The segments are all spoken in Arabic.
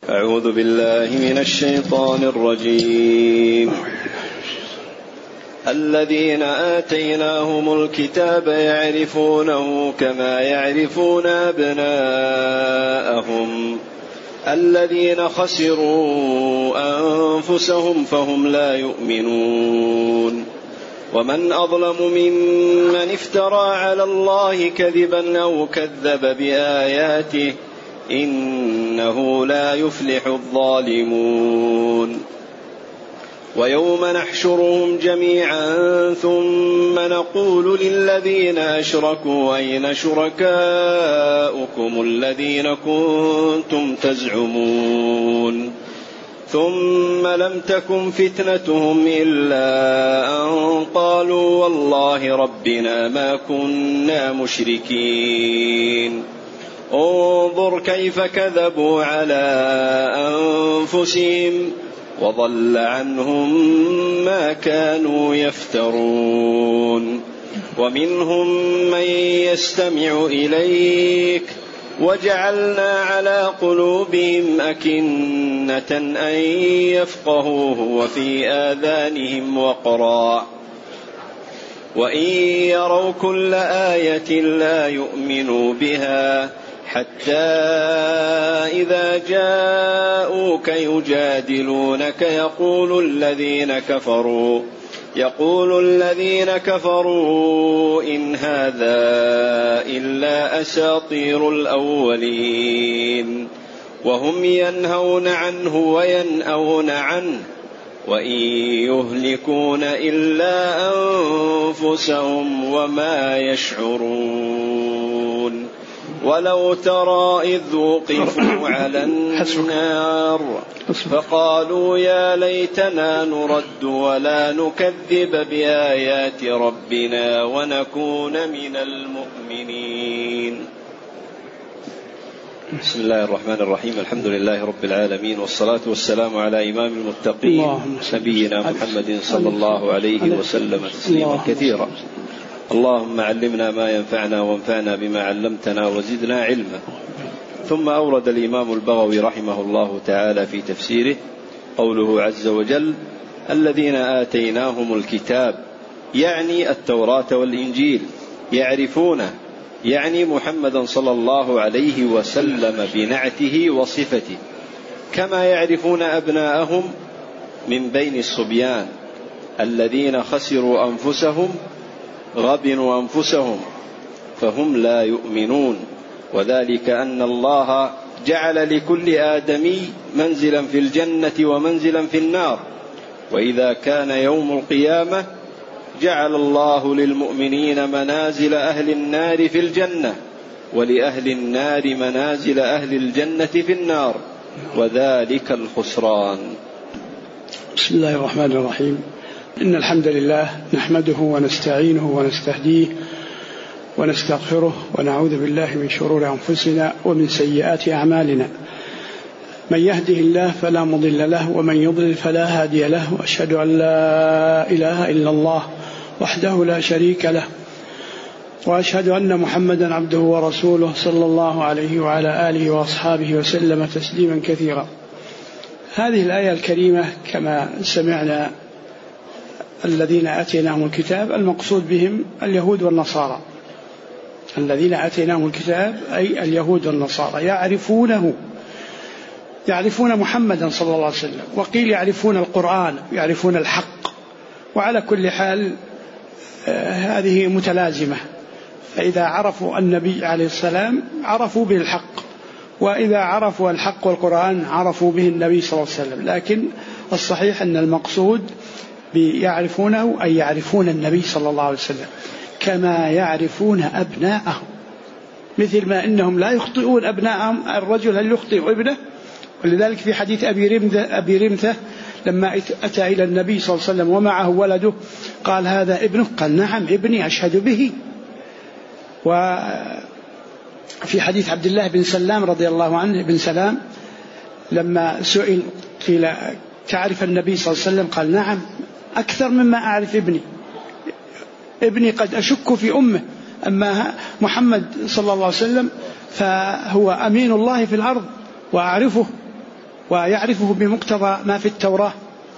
أعوذ بالله من الشيطان الرجيم. الذين آتيناهم الكتاب يعرفونه كما يعرفون أبناءهم الذين خسروا أنفسهم فهم لا يؤمنون. ومن أظلم ممن افترى على الله كذبا أو كذب بآياته إنه لا يفلح الظالمون. ويوم نحشرهم جميعا ثم نقول للذين أشركوا أين شركاؤكم الذين كنتم تزعمون ثم لم تكن فتنتهم إلا أن قالوا والله ربنا ما كنا مشركين. انظر كيف كذبوا على أنفسهم وضل عنهم ما كانوا يفترون. ومنهم من يستمع إليك وجعلنا على قلوبهم أكنة أن يفقهوه وفي آذانهم وقرا وإن يروا كل آية لا يؤمنوا بها حتى إذا جاءوك يجادلونك يقول الذين كفروا إن هذا إلا أساطير الأولين وهم ينهون عنه وينأون عنه وإن يهلكون إلا أنفسهم وما يشعرون. ولو ترى إذ وقفوا على النار فقالوا يا ليتنا نرد ولا نكذب بآيات ربنا ونكون من المؤمنين. بسم الله الرحمن الرحيم. الحمد لله رب العالمين والصلاة والسلام على إمام المتقين نبينا محمد صلى الله عليه وسلم تسليما كثيرا. اللهم علمنا ما ينفعنا وانفعنا بما علمتنا وزدنا علما. ثم أورد الإمام البغوي رحمه الله تعالى في تفسيره قوله عز وجل الذين آتيناهم الكتاب يعني التوراة والإنجيل يعرفونه يعني محمدا صلى الله عليه وسلم بنعته وصفته كما يعرفون أبناءهم من بين الصبيان الذين خسروا أنفسهم غبنوا أنفسهم فهم لا يؤمنون. وذلك أن الله جعل لكل آدمي منزلا في الجنة ومنزلا في النار. وإذا كان يوم القيامة جعل الله للمؤمنين منازل أهل النار في الجنة ولأهل النار منازل أهل الجنة في النار وذلك الخسران. بسم الله الرحمن الرحيم. إن الحمد لله نحمده ونستعينه ونستهديه ونستغفره ونعوذ بالله من شرور أنفسنا ومن سيئات أعمالنا. من يهده الله فلا مضل له ومن يضلل فلا هادي له وأشهد أن لا إله إلا الله وحده لا شريك له وأشهد أن محمدا عبده ورسوله صلى الله عليه وعلى آله وأصحابه وسلم تسليما كثيرا. هذه الآية الكريمة كما سمعنا الذين آتيناهم الكتاب المقصود بهم اليهود والنصارى. الذين آتيناهم الكتاب أي اليهود والنصارى يعرفون محمدا صلى الله عليه وسلم. وقيل يعرفون القرآن يعرفون الحق. وعلى كل حال هذه متلازمة. فإذا عرفوا النبي عليه السلام عرفوا به الحق وإذا عرفوا الحق والقرآن عرفوا به النبي صلى الله عليه وسلم. لكن الصحيح أن المقصود بيعرفونه أي يعرفون النبي صلى الله عليه وسلم كما يعرفون أبناءهم مثل ما إنهم لا يخطئون أبناءهم. الرجل هل يخطئ ابنه؟ ولذلك في حديث أبي رمثة لما أتى إلى النبي صلى الله عليه وسلم ومعه ولده قال هذا ابنه؟ قال نعم ابني أشهد به. وفي حديث عبد الله بن سلام رضي الله عنه بن سلام لما سئل قيل تعرف النبي صلى الله عليه وسلم؟ قال نعم أكثر مما أعرف ابني قد أشك في أمه. أما محمد صلى الله عليه وسلم فهو أمين الله في الأرض وأعرفه ويعرفه بمقتضى ما في التوراة.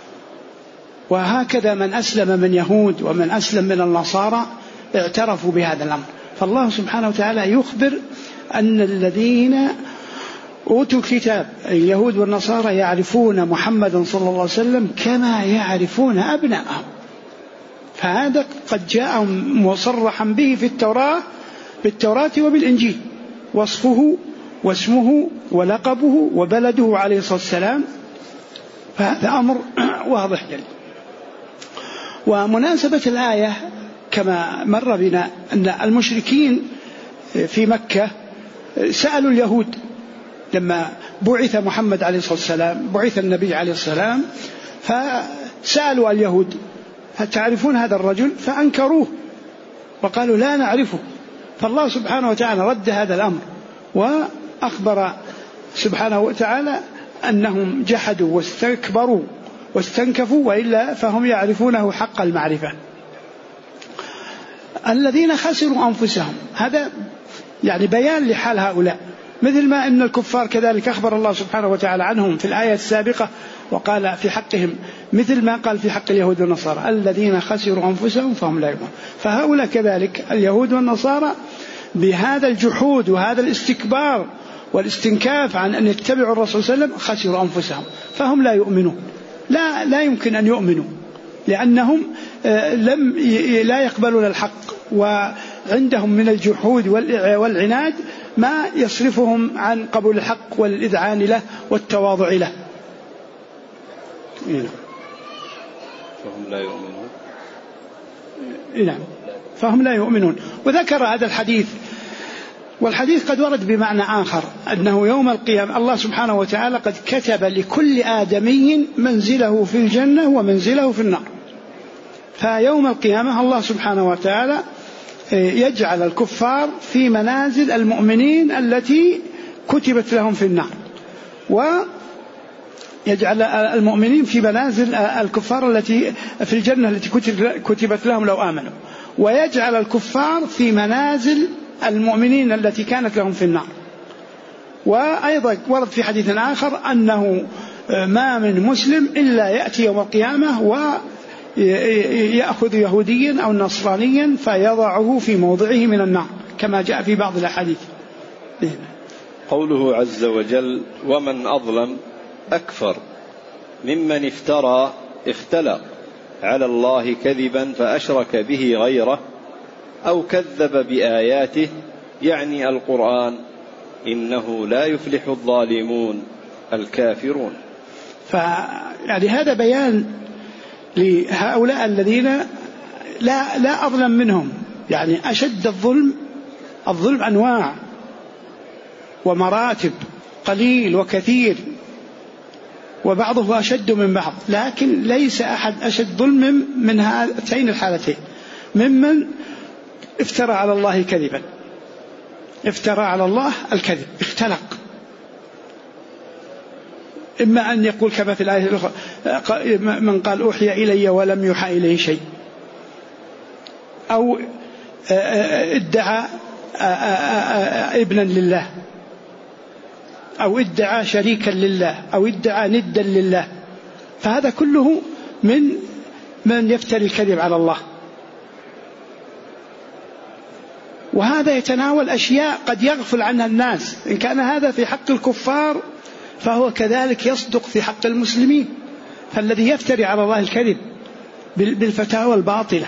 وهكذا من أسلم من يهود ومن أسلم من النصارى اعترفوا بهذا الأمر. فالله سبحانه وتعالى يخبر أن الذين أوتوا الكتاب اليهود والنصارى يعرفون محمدا صلى الله عليه وسلم كما يعرفون أبناءهم. فهذا قد جاء مصرحا به في بالتوراة وبالإنجيل، وصفه واسمه ولقبه وبلده عليه الصلاة والسلام. فهذا أمر واضح جدا. ومناسبة الآية كما مر بنا أن المشركين في مكة سألوا اليهود لما بعث محمد عليه الصلاة والسلام، بعث النبي عليه الصلاة والسلام، فسألوا اليهود هل تعرفون هذا الرجل؟ فأنكروه وقالوا لا نعرفه. فالله سبحانه وتعالى رد هذا الأمر وأخبر سبحانه وتعالى أنهم جحدوا واستكبروا واستنكفوا، وإلا فهم يعرفونه حق المعرفة. الذين خسروا أنفسهم، هذا يعني بيان لحال هؤلاء، مثل ما أن الكفار كذلك أخبر الله سبحانه وتعالى عنهم في الآية السابقة وقال في حقهم مثل ما قال في حق اليهود والنصارى الذين خسروا أنفسهم فهم لا يؤمنون. فهؤلاء كذلك اليهود والنصارى بهذا الجحود وهذا الاستكبار والاستنكاف عن أن يتبعوا الرسول صلى الله عليه وسلم خسروا أنفسهم فهم لا يؤمنون. لا يمكن أن يؤمنوا لأنهم لا يقبلون الحق، وعندهم من الجحود والعناد ما يصرفهم عن قبول الحق والإذعان له والتواضع له. فهم لا يؤمنون. نعم، فهم لا يؤمنون. وذكر هذا الحديث، والحديث قد ورد بمعنى آخر أنه يوم القيامة الله سبحانه وتعالى قد كتب لكل آدمي منزله في الجنة ومنزله في النار. فيوم القيامة الله سبحانه وتعالى يجعل الكفار في منازل المؤمنين التي كتبت لهم في النار، ويجعل المؤمنين في منازل الكفار التي في الجنة التي كتبت لهم لو آمنوا، ويجعل الكفار في منازل المؤمنين التي كانت لهم في النار. وأيضا ورد في حديث آخر أنه ما من مسلم إلا يأتي يوم القيامة ويأخذ يهوديا أو نصرانيا فيضعه في موضعه من النار كما جاء في بعض الأحاديث. قوله عز وجل ومن أظلم أكفر ممن اختلق على الله كذبا فأشرك به غيره أو كذب بآياته، يعني القرآن، إنه لا يفلح الظالمون الكافرون. يعني هذا بيان لهؤلاء الذين لا أظلم منهم. يعني أشد الظلم أنواع ومراتب، قليل وكثير، وبعضه أشد من بعض، لكن ليس أحد أشد ظلم من هاتين الحالتين، ممن افترى على الله كذبا، افترى على الله الكذب، اختلق، إما أن يقول كما في الآية الأخرى من قال أوحي إلي ولم يوحى إليه شيء، أو ادعى ابنا لله، أو ادعى شريكا لله، أو ادعى ندا لله. فهذا كله من يفتري الكذب على الله. وهذا يتناول أشياء قد يغفل عنها الناس. إن كان هذا في حق الكفار فهو كذلك يصدق في حق المسلمين. فالذي يفتري على الله الكذب بالفتاوى الباطلة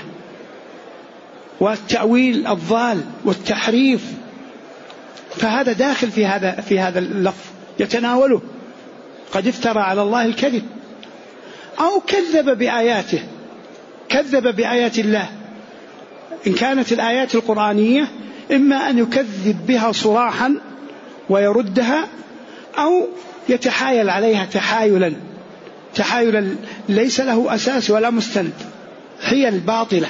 والتأويل الضال والتحريف، فهذا داخل في هذا اللفظ يتناوله. قد افترى على الله الكذب أو كذب بآياته، كذب بآيات الله. إن كانت الآيات القرآنية إما أن يكذب بها صراحا ويردها، أو يتحايل عليها تحايلا ليس له أساس ولا مستند، حيل باطلة،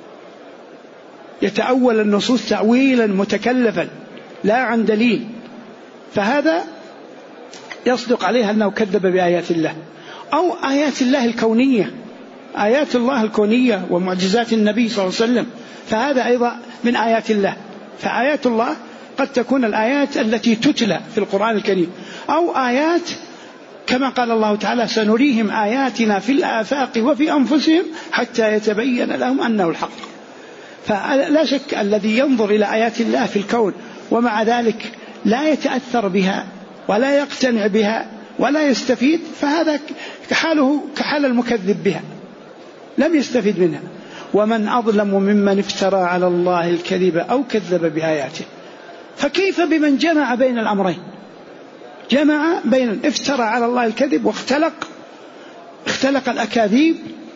يتأول النصوص تأويلا متكلفا لا عن دليل. فهذا يصدق عليها أنه كذب بآيات الله. أو آيات الله الكونية، آيات الله الكونية ومعجزات النبي صلى الله عليه وسلم، فهذا أيضا من آيات الله. فآيات الله قد تكون الآيات التي تتلى في القرآن الكريم، أو آيات كما قال الله تعالى سنريهم آياتنا في الآفاق وفي أنفسهم حتى يتبين لهم أنه الحق. فلا شك الذي ينظر إلى آيات الله في الكون ومع ذلك لا يتأثر بها ولا يقتنع بها ولا يستفيد، فهذا حاله كحال المكذب بها، لم يستفيد منها. ومن أظلم ممن افترى على الله الكذب أو كذب بآياته. فكيف بمن جمع بين الأمرين؟ جمع بين افترى على الله الكذب واختلق الأكاذيب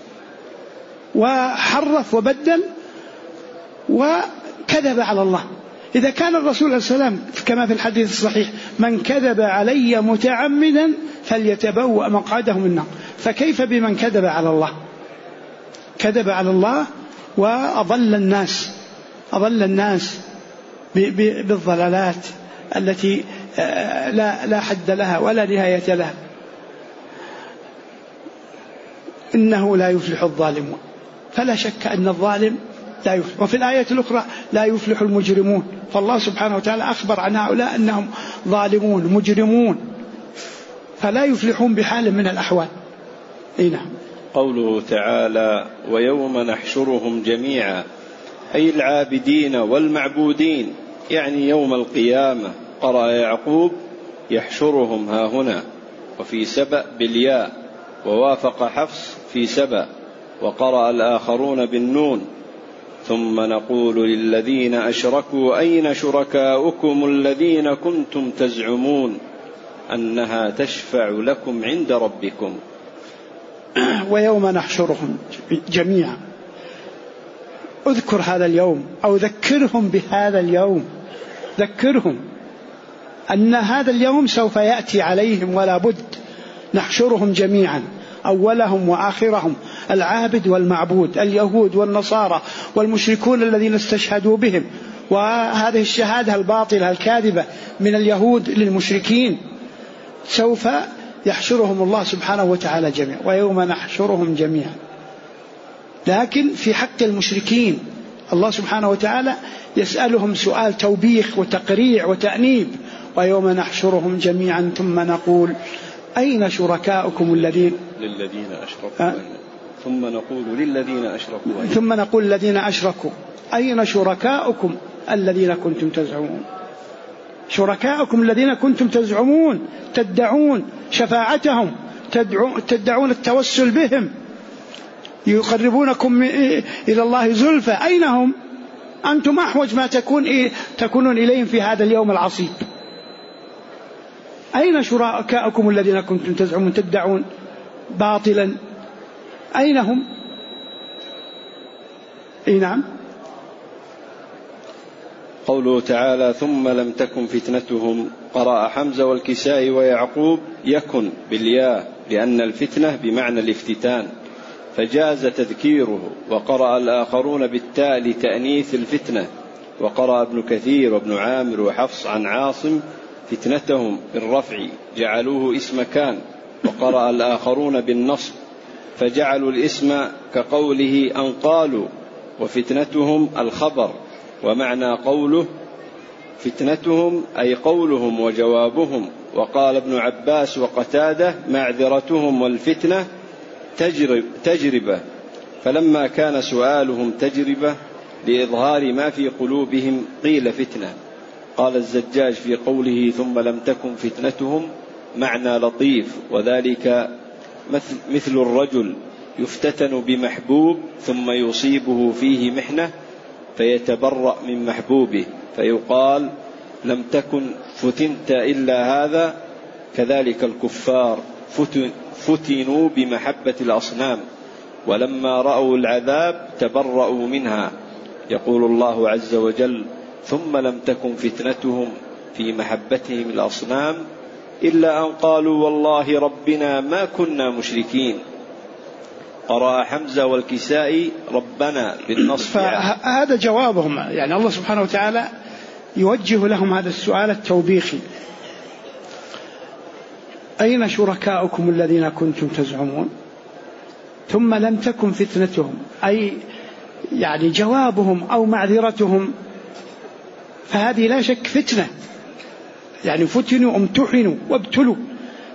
وحرف وبدل وكذب على الله. إذا كان الرسول عليه السلام كما في الحديث الصحيح من كذب علي متعمدا فليتبوأ مقعده من النار، فكيف بمن كذب على الله؟ كذب على الله وأضل الناس بالضلالات التي لا حد لها ولا نهاية لها. إنه لا يفلح الظالمون. فلا شك أن الظالم لا يفلح. وفي الآية الأخرى لا يفلح المجرمون، فالله سبحانه وتعالى أخبر عن هؤلاء أنهم ظالمون مجرمون فلا يفلحون بحال من الأحوال. نعم. قوله تعالى ويوم نحشرهم جميعا أي العابدين والمعبودين، يعني يوم القيامة. قرأ يعقوب يحشرهم ها هنا، وفي سبأ بالياء، ووافق حفص في سبأ، وقرأ الآخرون بالنون. ثم نقول للذين أشركوا أين شركاؤكم الذين كنتم تزعمون أنها تشفع لكم عند ربكم. ويوم نحشرهم جميعا، اذكر هذا اليوم أو ذكرهم بهذا اليوم، ذكرهم أن هذا اليوم سوف يأتي عليهم ولا بد. نحشرهم جميعا أولهم وآخرهم، العابد والمعبود، اليهود والنصارى والمشركون الذين استشهدوا بهم، وهذه الشهادة الباطلة الكاذبة من اليهود للمشركين سوف يحشرهم الله سبحانه وتعالى جميعا. ويوم نحشرهم جميعا، لكن في حق المشركين الله سبحانه وتعالى يسألهم سؤال توبيخ وتقريع وتأنيب. ويوم نحشرهم جميعا ثم نقول أين شركاؤكم الذين أشركوا ثم نقول للذين أشركوا أين شركاؤكم الذين كنتم تزعمون. شركاؤكم الذين كنتم تزعمون، تدعون شفاعتهم، تدعون التوسل بهم، يقربونكم إلى الله زلفى، أين هم؟ أنتم أحوج ما تكونون إليهم في هذا اليوم العصيب. أين شركاؤكم الذين كنتم تزعمون تدعون باطلا؟ أين هم؟ نعم. قوله تعالى ثم لم تكن فتنتهم، قرأ حمزة والكسائي ويعقوب يكن بالياء لأن الفتنة بمعنى الافتتان فجاز تذكيره، وقرأ الآخرون بالتاء لتأنيث الفتنة، وقرأ ابن كثير وابن عامر وحفص عن عاصم فتنتهم بالرفع جعلوه اسم كان، وقرأ الآخرون بالنصب فجعلوا الاسم كقوله أن قالوا، وفتنتهم الخبر. ومعنى قوله فتنتهم أي قولهم وجوابهم. وقال ابن عباس وقتادة معذرتهم والفتنة تجربة، فلما كان سؤالهم تجربة لإظهار ما في قلوبهم قيل فتنة. قال الزجاج في قوله ثم لم تكن فتنتهم معنى لطيف، وذلك مثل الرجل يفتتن بمحبوب ثم يصيبه فيه محنة فيتبرأ من محبوبه فيقال لم تكن فتنت إلا هذا. كذلك الكفار فتنوا بمحبة الأصنام ولما رأوا العذاب تبرأوا منها. يقول الله عز وجل ثم لم تكن فتنتهم في محبتهم الأصنام إلا أن قالوا والله ربنا ما كنا مشركين. قرأ حمزة والكسائي ربنا بالنصب. هذا جوابهم، يعني الله سبحانه وتعالى يوجه لهم هذا السؤال التوبيخي أين شركاؤكم الذين كنتم تزعمون ثم لم تكن فتنتهم، أي يعني جوابهم أو معذرتهم، فهذه لا شك فتنة، يعني فتنوا امتحنوا وابتلوا،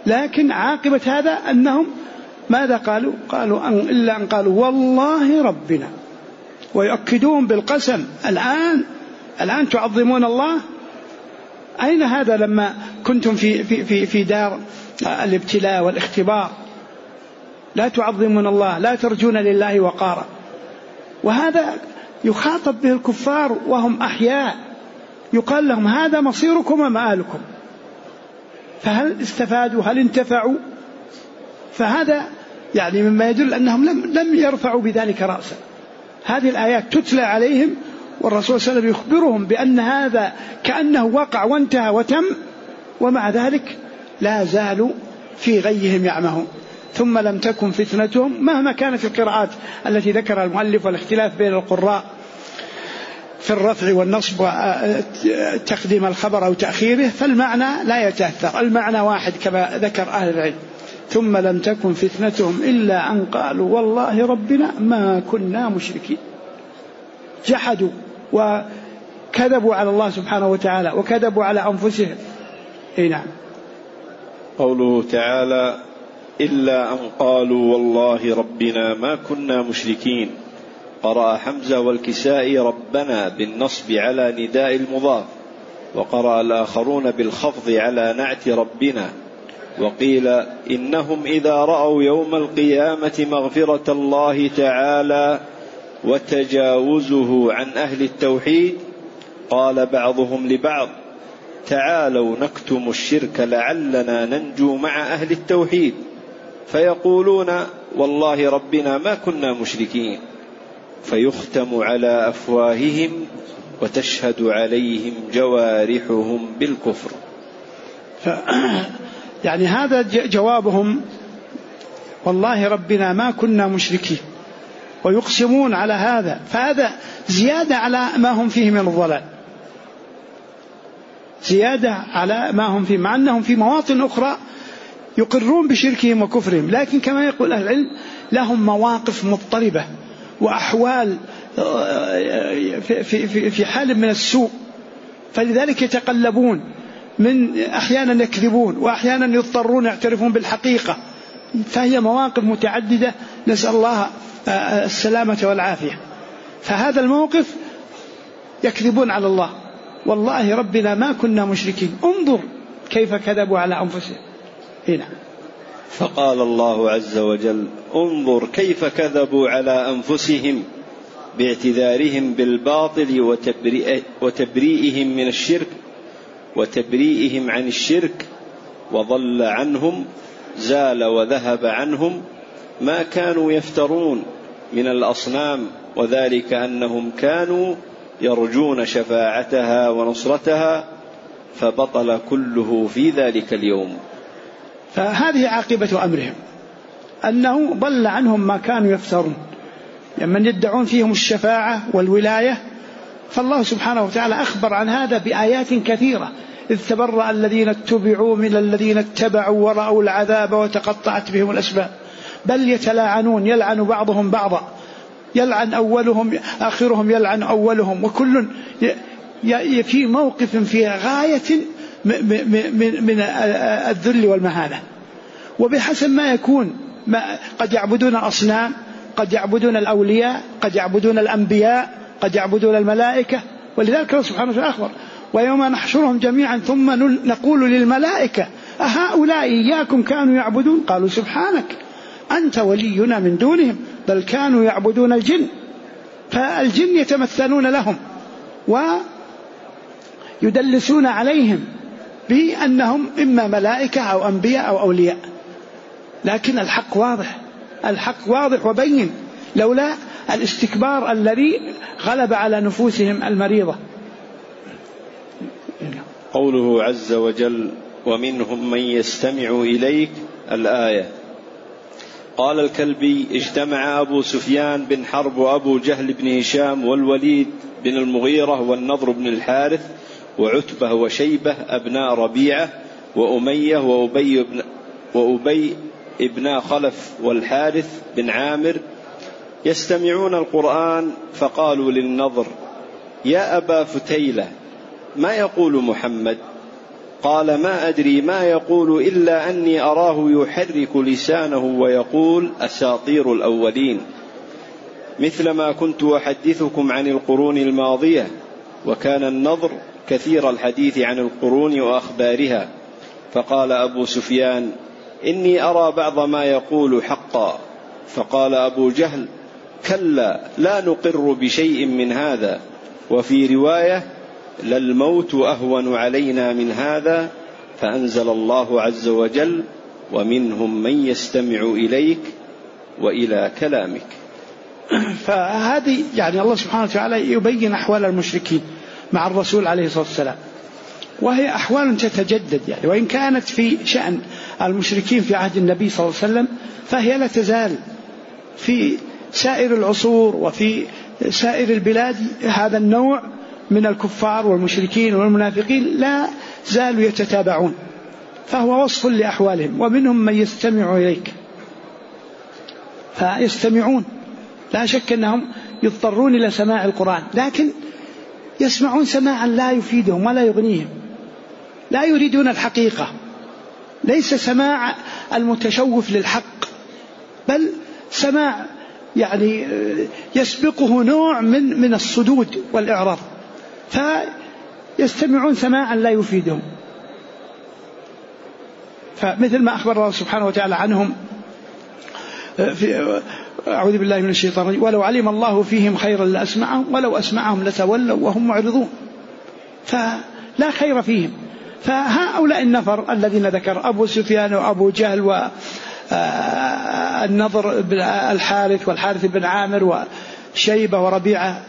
لكن عاقبة هذا أنهم ماذا قالوا؟ إلا أن قالوا والله ربنا، ويؤكدون بالقسم. الآن تعظمون الله؟ أين هذا لما كنتم في دار الابتلاء والاختبار؟ لا تعظمون الله، لا ترجون لله وقارا. وهذا يخاطب به الكفار وهم أحياء، يقال لهم هذا مصيركم ومآلكم، فهل استفادوا؟ هل انتفعوا؟ فهذا يعني مما يدل أنهم لم يرفعوا بذلك رأسا. هذه الآيات تتلى عليهم والرسول صلى الله عليه وسلم يخبرهم بأن هذا كأنه وقع وانتهى وتم، ومع ذلك لا زالوا في غيهم يعمهون. ثم لم تكن فتنتهم، مهما كانت القراءات التي ذكرها المؤلف والاختلاف بين القراء في الرفع والنصب وتقديم الخبر أو تأخيره، فالمعنى لا يتأثر، المعنى واحد كما ذكر أهل العلم. ثم لم تكن فتنتهم إلا أن قالوا والله ربنا ما كنا مشركين. جحدوا وكذبوا على الله سبحانه وتعالى وكذبوا على أنفسهم. نعم. قوله تعالى إلا أن قالوا والله ربنا ما كنا مشركين، قرأ حمزة والكسائي ربنا بالنصب على نداء المضاف، وقرأ الآخرون بالخفض على نعت ربنا. وقيل إنهم إذا رأوا يوم القيامة مغفرة الله تعالى وتجاوزه عن أهل التوحيد قال بعضهم لبعض تعالوا نكتم الشرك لعلنا ننجو مع أهل التوحيد، فيقولون والله ربنا ما كنا مشركين، فيختم على أفواههم وتشهد عليهم جوارحهم بالكفر. يعني هذا جوابهم والله ربنا ما كنا مشركين، ويقسمون على هذا، فهذا زيادة على ما هم فيه من الضلال، زيادة على ما هم فيه، مع أنهم في مواطن أخرى يقرون بشركهم وكفرهم، لكن كما يقول أهل العلم لهم مواقف مضطربة وأحوال في حال من السوء، فلذلك يتقلبون، من أحيانا يكذبون وأحيانا يضطرون يعترفون بالحقيقة، فهي مواقف متعددة، نسأل الله السلامة والعافية. فهذا الموقف يكذبون على الله والله ربنا ما كنا مشركين، انظر كيف كذبوا على أنفسهم. هنا فقال الله عز وجل انظر كيف كذبوا على أنفسهم باعتذارهم بالباطل وتبريئهم من الشرك وتبريئهم عن الشرك، وضل عنهم زال وذهب عنهم ما كانوا يفترون من الأصنام، وذلك أنهم كانوا يرجون شفاعتها ونصرتها، فبطل كله في ذلك اليوم. فهذه عاقبة أمرهم، أنه ضل عنهم ما كانوا يفترون، لمن يدعون فيهم الشفاعة والولاية، فالله سبحانه وتعالى أخبر عن هذا بآيات كثيرة، إذ تبرأ الذين اتبعوا من الذين اتبعوا ورأوا العذاب وتقطعت بهم الأسباب، بل يتلاعنون، يلعن بعضهم بعضا، يلعن أولهم آخرهم يلعن أولهم، وكل في موقف في غاية من الذل والمهانة. وبحسب ما يكون، قد يعبدون الأصنام، قد يعبدون الأولياء، قد يعبدون الأنبياء، قد يعبدون الملائكة، ولذلك الله سبحانه وتعالى أخبر ويوم نحشرهم جميعا ثم نقول للملائكة أهؤلاء إياكم كانوا يعبدون قالوا سبحانك أنت ولينا من دونهم بل كانوا يعبدون الجن. فالجن يتمثلون لهم ويدلسون عليهم بأنهم إما ملائكة أو أنبياء أو أولياء، لكن الحق واضح، الحق واضح وبين، لولا الاستكبار الذي غلب على نفوسهم المريضة. قوله عز وجل ومنهم من يستمع إليك، الآية. قال الكلبي اجتمع أبو سفيان بن حرب وأبو جهل بن هشام والوليد بن المغيرة والنضر بن الحارث وعتبة وشيبة أبناء ربيعة وأمية وأبي ابن خلف والحارث بن عامر يستمعون القرآن، فقالوا للنضر يا أبا فتيلة ما يقول محمد؟ قال: ما أدري ما يقول إلا أني أراه يحرك لسانه ويقول: أساطير الأولين، مثل ما كنت أحدثكم عن القرون الماضية. وكان النضر كثير الحديث عن القرون وأخبارها. فقال أبو سفيان: إني أرى بعض ما يقول حقا. فقال أبو جهل: كلا، لا نقر بشيء من هذا. وفي رواية: للموت أهون علينا من هذا. فأنزل الله عز وجل: ومنهم من يستمع إليك وإلى كلامك. فهذه يعني الله سبحانه وتعالى يبين أحوال المشركين مع الرسول عليه الصلاة والسلام، وهي أحوال تتجدد يعني، وإن كانت في شأن المشركين في عهد النبي صلى الله عليه وسلم فهي لا تزال في سائر العصور وفي سائر البلاد. هذا النوع من الكفار والمشركين والمنافقين لا زالوا يتتابعون، فهو وصف لأحوالهم. ومنهم من يستمع إليك، فيستمعون، لا شك أنهم يضطرون إلى سماع القرآن، لكن يسمعون سماعا لا يفيدهم ولا يغنيهم، لا يريدون الحقيقة، ليس سماع المتشوف للحق، بل سماع يعني يسبقه نوع من الصدود والإعراض، فيستمعون سماعا لا يفيدهم. فمثل ما أخبر الله سبحانه وتعالى عنهم في أعوذ بالله من الشيطان الرجيم: ولو علم الله فيهم خيرا لأسمعهم ولو أسمعهم لتولوا وهم معرضون. فلا خير فيهم. فهؤلاء النفر الذين ذكر أبو سفيان وأبو جهل والنضر بن الحارث والحارث بن عامر وشيبة وربيعة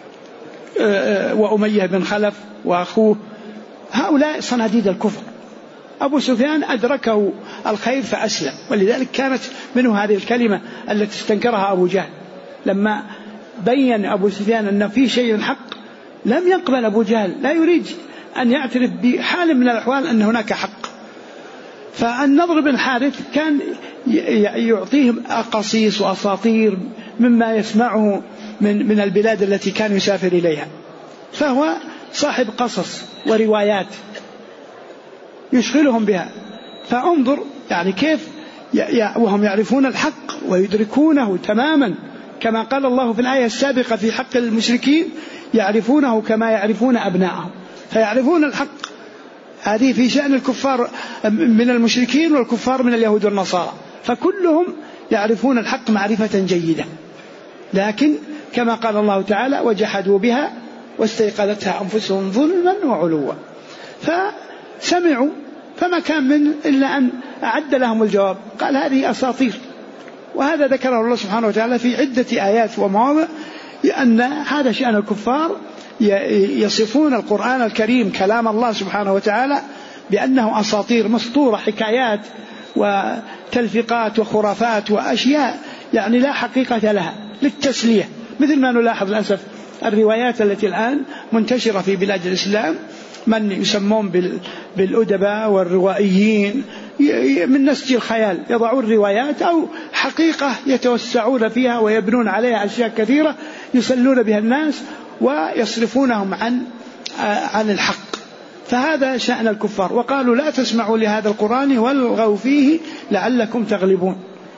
وأمية بن خلف وأخوه، هؤلاء صناديد الكفر. أبو سفيان أدركه الخير فأسلم، ولذلك كانت منه هذه الكلمة التي استنكرها أبو جهل لما بين أبو سفيان أن في شيء حق. لم يقبل أبو جهل، لا يريد أن يعترف بحال من الأحوال أن هناك حق. فالنضر بن حارث كان يعطيهم أقاصيص وأساطير مما يسمعه من البلاد التي كان يسافر إليها، فهو صاحب قصص وروايات يشغلهم بها. فانظر يعني كيف وهم يعرفون الحق ويدركونه تماما، كما قال الله في الآية السابقة في حق المشركين: يعرفونه كما يعرفون أبناءهم. فيعرفون الحق. هذه في شأن الكفار من المشركين والكفار من اليهود والنصارى، فكلهم يعرفون الحق معرفة جيدة، لكن كما قال الله تعالى: وجحدوا بها واستيقظتها أنفسهم ظلما وعلوا. فسمعوا، فما كان من إلا أن أعد لهم الجواب، قال: هذه أساطير. وهذا ذكره الله سبحانه وتعالى في عدة آيات ومواضع، أن هذا شأن الكفار، يصفون القرآن الكريم كلام الله سبحانه وتعالى بأنه أساطير مسطورة، حكايات وتلفيقات وخرافات وأشياء يعني لا حقيقة لها، للتسلية. مثل ما نلاحظ للأسف الروايات التي الآن منتشرة في بلاد الإسلام، من يسمون بالأدباء والروائيين من نسج الخيال، يضعون روايات أو حقيقة يتوسعون فيها ويبنون عليها أشياء كثيرة يسلون بها الناس ويصرفونهم عن الحق. فهذا شأن الكفار. وقالوا: لا تسمعوا لهذا القرآن والغوا فيه لعلكم تغلبون.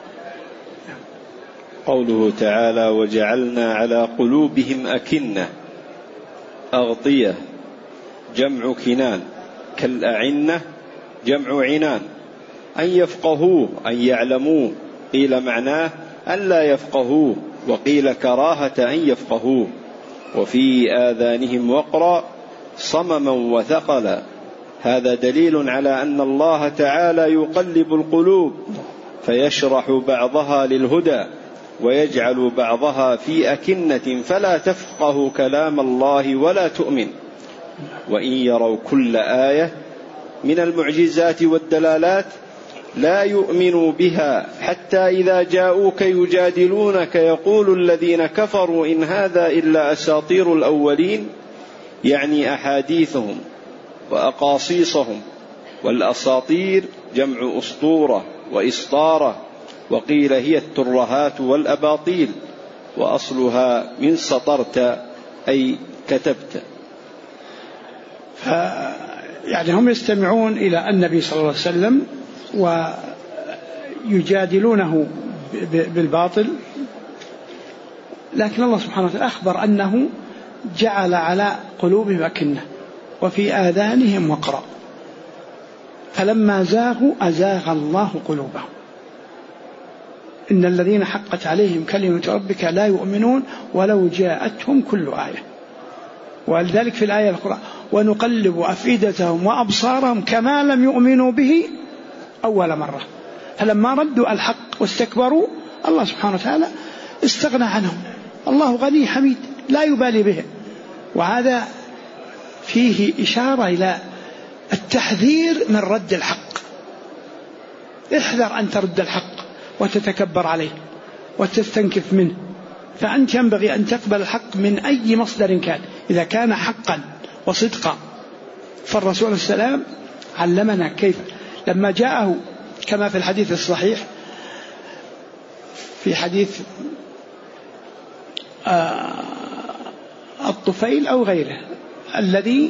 قوله تعالى: وجعلنا على قلوبهم أكنة، أغطية جمع كنان، كالأعنة جمع عنان، أن يفقهوه أن يعلموه. قيل معناه أن لا يفقهوه، وقيل كراهة أن يفقهوه. وفي آذانهم وقرا صمما وثقلا. هذا دليل على أن الله تعالى يقلب القلوب فيشرح بعضها للهدى ويجعل بعضها في أكنة فلا تفقه كلام الله ولا تؤمن. وإن يروا كل آية من المعجزات والدلالات لا يؤمنوا بها، حتى إذا جاءوك يجادلونك يقول الذين كفروا إن هذا إلا أساطير الأولين، يعني أحاديثهم وأقاصيصهم. والأساطير جمع أسطورة وإسطارة، وقيل هي الترهات والأباطيل، وأصلها من سطرت أي كتبت. يعني هم يستمعون إلى النبي صلى الله عليه وسلم ويجادلونه بالباطل، لكن الله سبحانه وتعالى أخبر أنه جعل على قلوبهم أكنة وفي آذانهم وقرا، فلما زاغوا أزاغ الله قلوبهم. إن الذين حقت عليهم كلمة ربك لا يؤمنون ولو جاءتهم كل آية. ولذلك في الآية الأخرى ونقلب أفئدتهم وأبصارهم كما لم يؤمنوا به أول مرة. فلما ردوا الحق واستكبروا الله سبحانه وتعالى استغنى عنهم. الله غني حميد لا يبالي به. وهذا فيه إشارة إلى التحذير من رد الحق. احذر أن ترد الحق وتتكبر عليه وتستنكف منه، فأنت ينبغي أن تقبل الحق من أي مصدر كان إذا كان حقا وصدقا. فالرسول السلام علمنا كيف لما جاءه كما في الحديث الصحيح في حديث الطفيل أو غيره الذي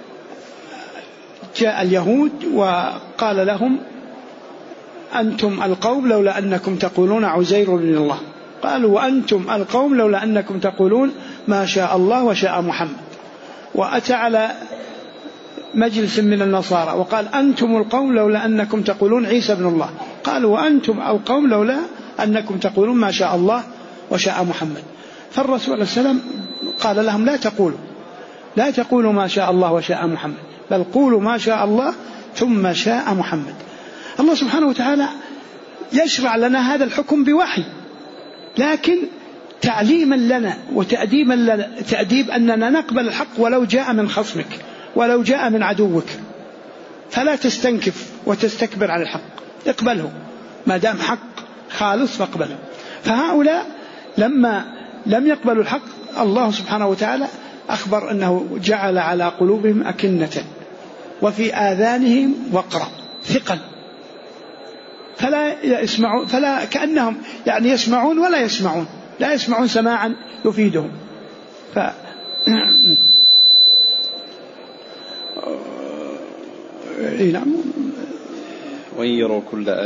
جاء اليهود وقال لهم أنتم القوم لولا أنكم تقولون عزير بن الله، قالوا وأنتم القوم لولا أنكم تقولون ما شاء الله وشاء محمد. وأتى على مجلس من النصارى وقال أنتم القوم لولا أنكم تقولون عيسى بن الله، قالوا وأنتم القوم لولا أنكم تقولون ما شاء الله وشاء محمد. فالرسول عليه السلام قال لهم لا تقولوا ما شاء الله وشاء محمد، بل قولوا ما شاء الله ثم شاء محمد. الله سبحانه وتعالى يشرع لنا هذا الحكم بوحي، لكن تعليما لنا وتأديبا لنا، تأديب أننا نقبل الحق ولو جاء من خصمك ولو جاء من عدوك، فلا تستنكف وتستكبر عن الحق، اقبله ما دام حق خالص فاقبله. فهؤلاء لما لم يقبلوا الحق الله سبحانه وتعالى أخبر أنه جعل على قلوبهم أكنة وفي آذانهم وقرا ثقل، فلا كأنهم يعني يسمعون ولا يسمعون، لا يسمعون سماعا يفيدهم. وإن يروا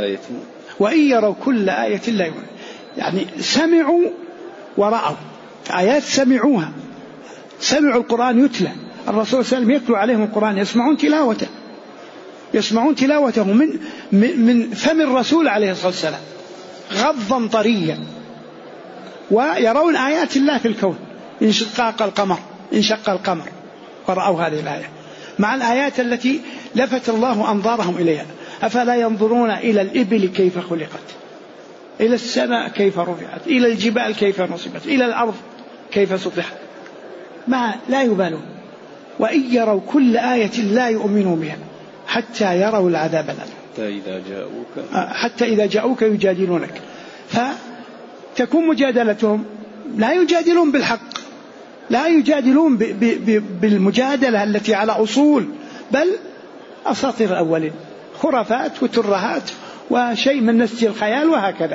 كل آية لا يؤمنون. يعني سمعوا ورأوا آيات، سمعوا القرآن يتلى، الرسول صلى الله عليه وسلم يتلو عليهم القرآن، يسمعون تلاوته من فم الرسول عليه الصلاة والسلام غضا طريا، ويرون آيات الله في الكون، انشق القمر ورأوا هذه الآية مع الآيات التي لفت الله أنظارهم إليها. أفلا ينظرون إلى الإبل كيف خلقت، إلى السماء كيف رفعت، إلى الجبال كيف نصبت، إلى الأرض كيف سطحت، لا يبالون. وإن يروا كل آية لا يؤمنوا بها حتى يروا العذاب الأليم، حتى إذا جاءوك يجادلونك. فتكون مجادلتهم لا يجادلون بالحق، لا يجادلون بالمجادلة التي على أصول، بل أساطير الأولين، خرافات وترهات وشيء من نسج الخيال وهكذا.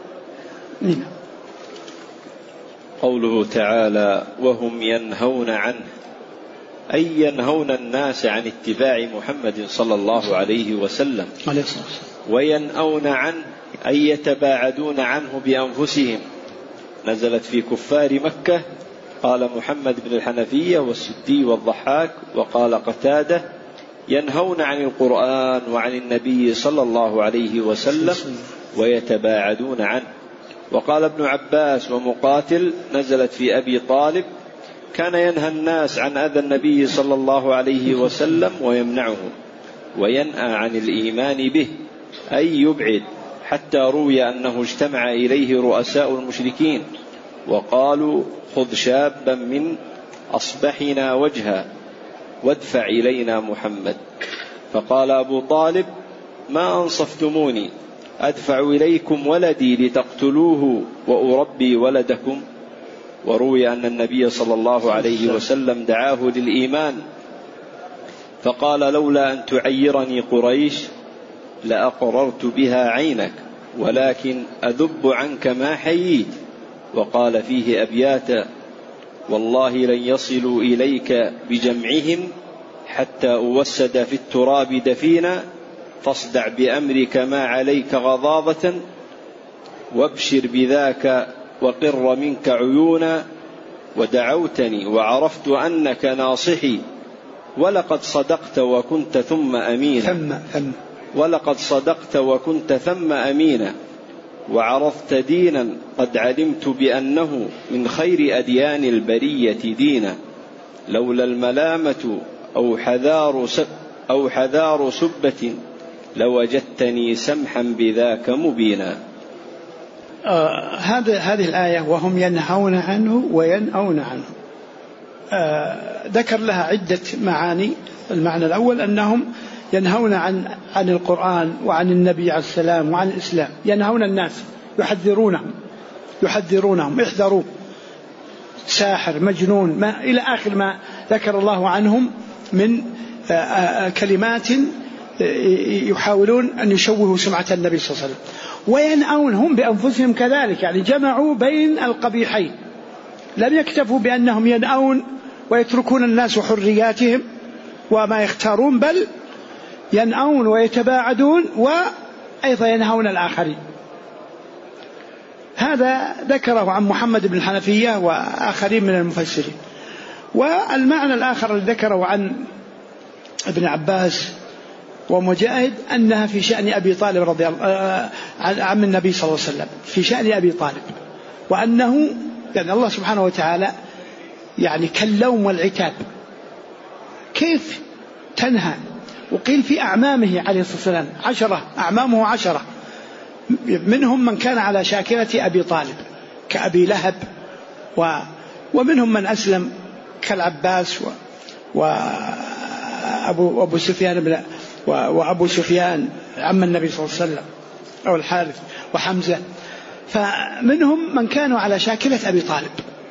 قوله تعالى وهم ينهون عنه، أي ينهون الناس عن اتباع محمد صلى الله عليه وسلم، وينأون عنه أي يتباعدون عنه بأنفسهم. نزلت في كفار مكة، قال محمد بن الحنفية والسدي والضحاك، وقال قتادة ينهون عن القرآن وعن النبي صلى الله عليه وسلم ويتباعدون عنه. وقال ابن عباس ومقاتل نزلت في أبي طالب، كان ينهى الناس عن أذى النبي صلى الله عليه وسلم ويمنعهم، وينأى عن الإيمان به أي يبعد، حتى روي أنه اجتمع إليه رؤساء المشركين وقالوا خذ شابا من أصبحنا وجها وادفع إلينا محمد، فقال أبو طالب ما أنصفتموني، أدفع إليكم ولدي لتقتلوه وأربي ولدكم. وروي أن النبي صلى الله عليه وسلم دعاه للإيمان فقال لولا أن تعيرني قريش لأقررت بها عينك، ولكن أذب عنك ما حييت. وقال فيه أبياتا والله لن يصلوا إليك بجمعهم حتى أوسد في التراب دفينا، فاصدع بأمرك ما عليك غضاضة، وابشر بذاك وقر منك عيونا، ودعوتني وعرفت أنك ناصحي، ولقد صدقت وكنت ثم أمينا، ولقد صدقت وكنت ثم أمينا، وعرضت دينا قد علمت بأنه من خير أديان البرية دينا، لولا الملامة أو حذار سبة لوجدتني سمحا بذاك مبينا. هذه الآية وهم ينهون عنه وينأون عنه ذكر لها عدة معاني. المعنى الأول أنهم ينهون عن القرآن وعن النبي عليه السلام وعن الإسلام، ينهون الناس، يحذرونهم احذروا ساحر مجنون ما إلى آخر ما ذكر الله عنهم من كلمات يحاولون أن يشوهوا سمعة النبي صلى الله عليه وسلم. وينأونهم بأنفسهم كذلك، يعني جمعوا بين القبيحين، لم يكتفوا بأنهم ينأون ويتركون الناس وحرياتهم وما يختارون، بل ينأون ويتباعدون وأيضا ينهون الآخرين. هذا ذكره عن محمد بن الحنفية وآخرين من المفسرين. والمعنى الآخر الذي ذكره عن ابن عباس ومجاهد أنها في شأن أبي طالب رضي الله عن النبي صلى الله عليه وسلم، في شأن أبي طالب، وأنه يعني الله سبحانه وتعالى يعني كاللوم والعتاب كيف تنهى. وقيل في أعمامه عليه الصلاة والسلام أعمامه 10، منهم من كان على شاكلة أبي طالب كأبي لهب، ومنهم من أسلم كالعباس وأبو سفيان وأبو سفيان عم النبي صلى الله عليه وسلم أو الحارث وحمزة. فمنهم من كانوا على شاكلة أبي طالب.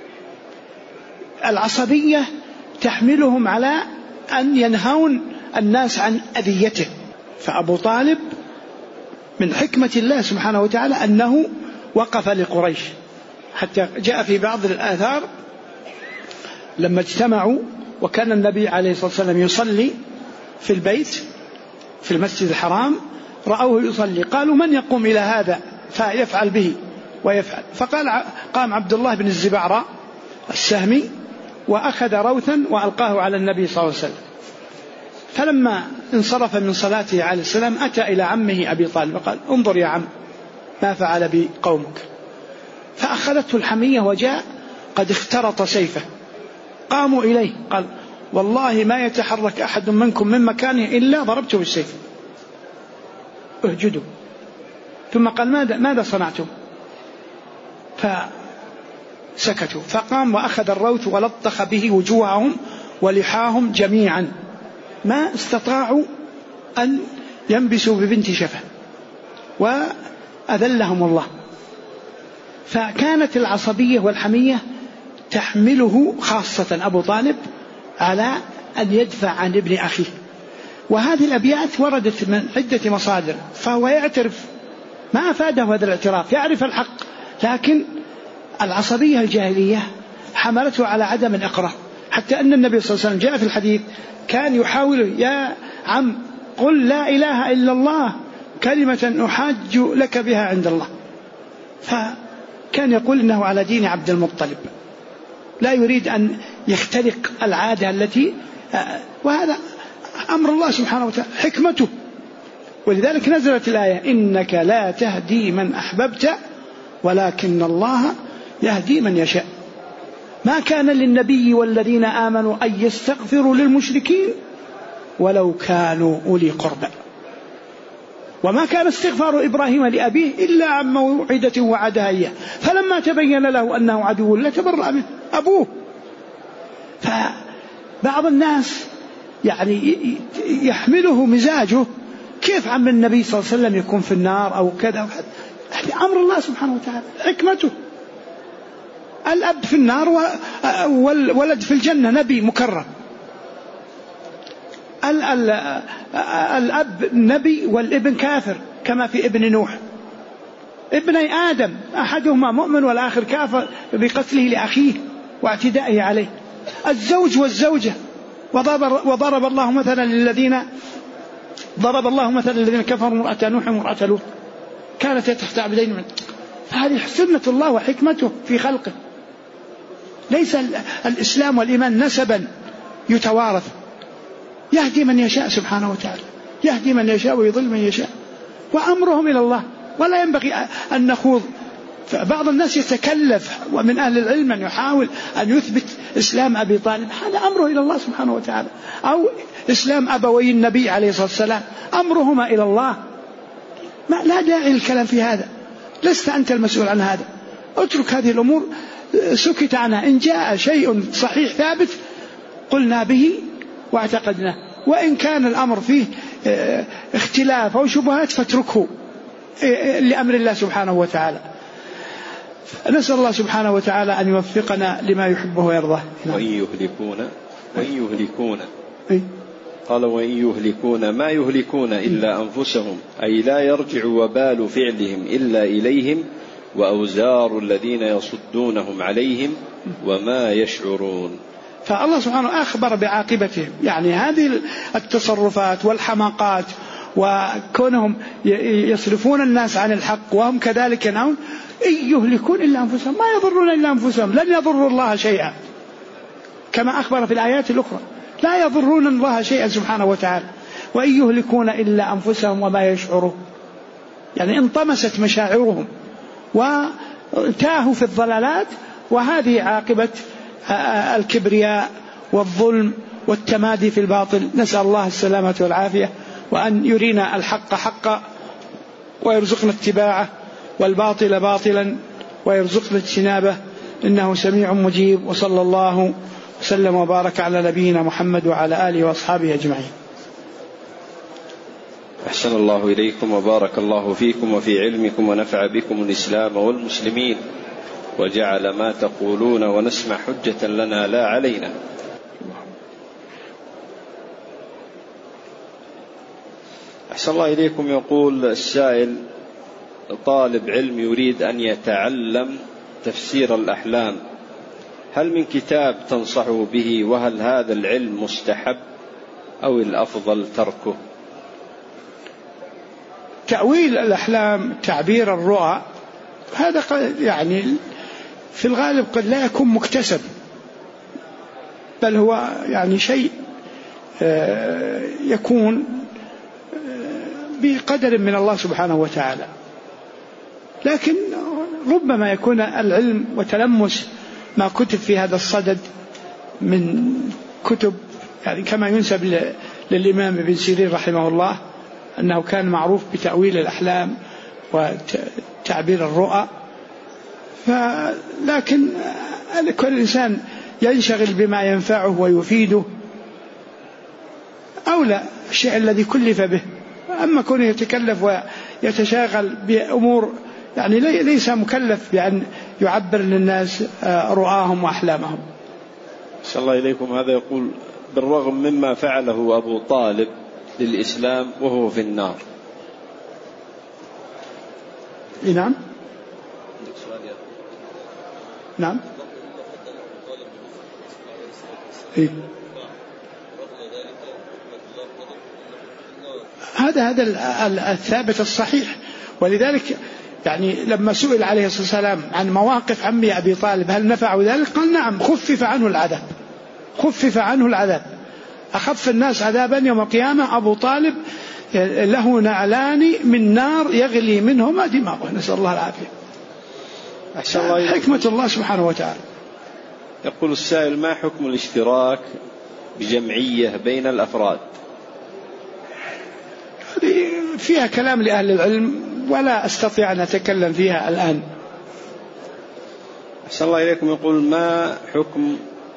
العصبية تحملهم على أن ينهون الناس عن أذيته. فأبو طالب من حكمة الله سبحانه وتعالى أنه وقف لقريش، حتى جاء في بعض الآثار لما اجتمعوا وكان النبي عليه الصلاة والسلام يصلي في البيت في المسجد الحرام، رأوه يصلي، قالوا من يقوم إلى هذا فيفعل به ويفعل. قام عبد الله بن الزبعرة السهمي وأخذ روثا وألقاه على النبي صلى الله عليه وسلم. فلما انصرف من صلاته عليه السلام أتى إلى عمه أبي طالب وقال انظر يا عم ما فعل بي قومك. فأخذته الحمية وجاء قد اخترط سيفه، قاموا إليه قال والله ما يتحرك أحد منكم من مكانه إلا ضربته بالسيف، اهجدوا. ثم قال ماذا صنعتم؟ فسكتوا. فقام وأخذ الروث ولطخ به وجوههم ولحاهم جميعا، ما استطاعوا أن ينبسوا ببنت شفة، وأذلهم الله. فكانت العصبية والحمية تحمله خاصة أبو طالب على أن يدفع عن ابن أخيه. وهذه الأبيات وردت من عدة مصادر، فهو يعترف، ما أفاده هذا الاعتراف، يعرف الحق، لكن العصبية الجاهلية حملته على عدم الإقرار، حتى أن النبي صلى الله عليه وسلم جاء في الحديث كان يحاول يا عم قل لا إله إلا الله كلمة أحاج لك بها عند الله. فكان يقول إنه على دين عبد المطلب، لا يريد أن يخترق العادة التي، وهذا أمر الله سبحانه وتعالى حكمته. ولذلك نزلت الآية إنك لا تهدي من أحببت ولكن الله يهدي من يشاء. ما كان للنبي والذين آمنوا أن يستغفروا للمشركين ولو كانوا أولي قربى، وما كان استغفار إبراهيم لأبيه إلا عن موعدة وعدها إياه فلما تبين له أنه عدو لا تبرأ منه أبوه. فبعض الناس يعني يحمله مزاجه كيف عم النبي صلى الله عليه وسلم يكون في النار أو كذا، أمر الله سبحانه وتعالى حكمته. الأب في النار والولد في الجنة، نبي مكرم. الأب نبي والابن كافر كما في ابن نوح. ابني آدم أحدهما مؤمن والآخر كافر بقتله لأخيه واعتدائه عليه. الزوج والزوجة وضرب الله مثلا للذين كفروا امرأة نوح وامرأة لوط كانتا تحت عبدين من. فهذه سنة الله وحكمته في خلقه. ليس الإسلام والإيمان نسبا يتوارث، يهدي من يشاء سبحانه وتعالى، يهدي من يشاء ويضل من يشاء، وأمرهم إلى الله. ولا ينبغي أن نخوض. بعض الناس يتكلف ومن أهل العلم أن يحاول أن يثبت إسلام أبي طالب، هذا أمره إلى الله سبحانه وتعالى، أو إسلام أبوي النبي عليه الصلاة والسلام، أمرهما إلى الله. لا داعي للكلام في هذا، لست أنت المسؤول عن هذا. اترك هذه الأمور، سكت عنها. إن جاء شيء صحيح ثابت قلنا به واعتقدناه، وإن كان الأمر فيه اختلاف أو شبهات فاتركه لأمر الله سبحانه وتعالى. نسأل الله سبحانه وتعالى أن يوفقنا لما يحبه ويرضاه. وإن يهلكون قال وإن يهلكون ما يهلكون إلا أنفسهم، أي لا يرجع وبال فعلهم إلا إليهم، وأوزار الذين يصدونهم عليهم وما يشعرون. فالله سبحانه أخبر بعاقبتهم، يعني هذه التصرفات والحماقات وكونهم يصرفون الناس عن الحق وهم كذلك ينهون، إن يهلكون إلا أنفسهم، ما يضرون إلا أنفسهم، لن يضروا الله شيئا، كما أخبر في الآيات الأخرى لا يضرون الله شيئا سبحانه وتعالى. وإن يهلكون إلا أنفسهم وما يشعرون، يعني انطمست مشاعرهم وتاهوا في الضلالات. وهذه عاقبة الكبرياء والظلم والتمادي في الباطل. نسأل الله السلامة والعافية، وأن يرينا الحق حقا ويرزقنا اتباعه، والباطل باطلا ويرزقنا اجتنابه، إنه سميع مجيب. وصلى الله وسلم وبارك على نبينا محمد وعلى آله وأصحابه أجمعين. أحسن الله إليكم وبارك الله فيكم وفي علمكم، ونفع بكم الإسلام والمسلمين، وجعل ما تقولون ونسمع حجة لنا لا علينا. أحسن الله إليكم. يقول السائل: طالب علم يريد أن يتعلم تفسير الأحلام، هل من كتاب تنصحه به؟ وهل هذا العلم مستحب أو الأفضل تركه؟ تأويل الأحلام، تعبير الرؤى، هذا يعني في الغالب قد لا يكون مكتسب، بل هو يعني شيء يكون بقدر من الله سبحانه وتعالى. لكن ربما يكون العلم وتلمس ما كتب في هذا الصدد من كتب، يعني كما ينسب للإمام ابن سيرين رحمه الله أنه كان معروف بتأويل الأحلام وتعبير الرؤى. لكن كل إنسان ينشغل بما ينفعه ويفيده أولى الشيء الذي كلف به. أما كونه يتكلف ويتشاغل بأمور يعني ليس مكلف بأن يعبر للناس رؤاهم وأحلامهم. صلى الله إليكم. هذا يقول: بالرغم مما فعله أبو طالب للإسلام وهو في النار. نعم نعم هذا الثابت الصحيح. ولذلك يعني لما سئل عليه الصلاة والسلام عن مواقف عمي أبي طالب هل نفعه ذلك، قال: نعم، خفف عنه العذاب. أخف الناس عذابا يوم القيامة أبو طالب، له نعلان من نار يغلي منهما دماغه، نسأل الله العافية. حكمة الله سبحانه وتعالى. يقول السائل: ما حكم الاشتراك بجمعية بين الأفراد؟ فيها كلام لأهل العلم ولا أستطيع أن أتكلم فيها الآن. أحسن الله إليكم. يقول: ما حكم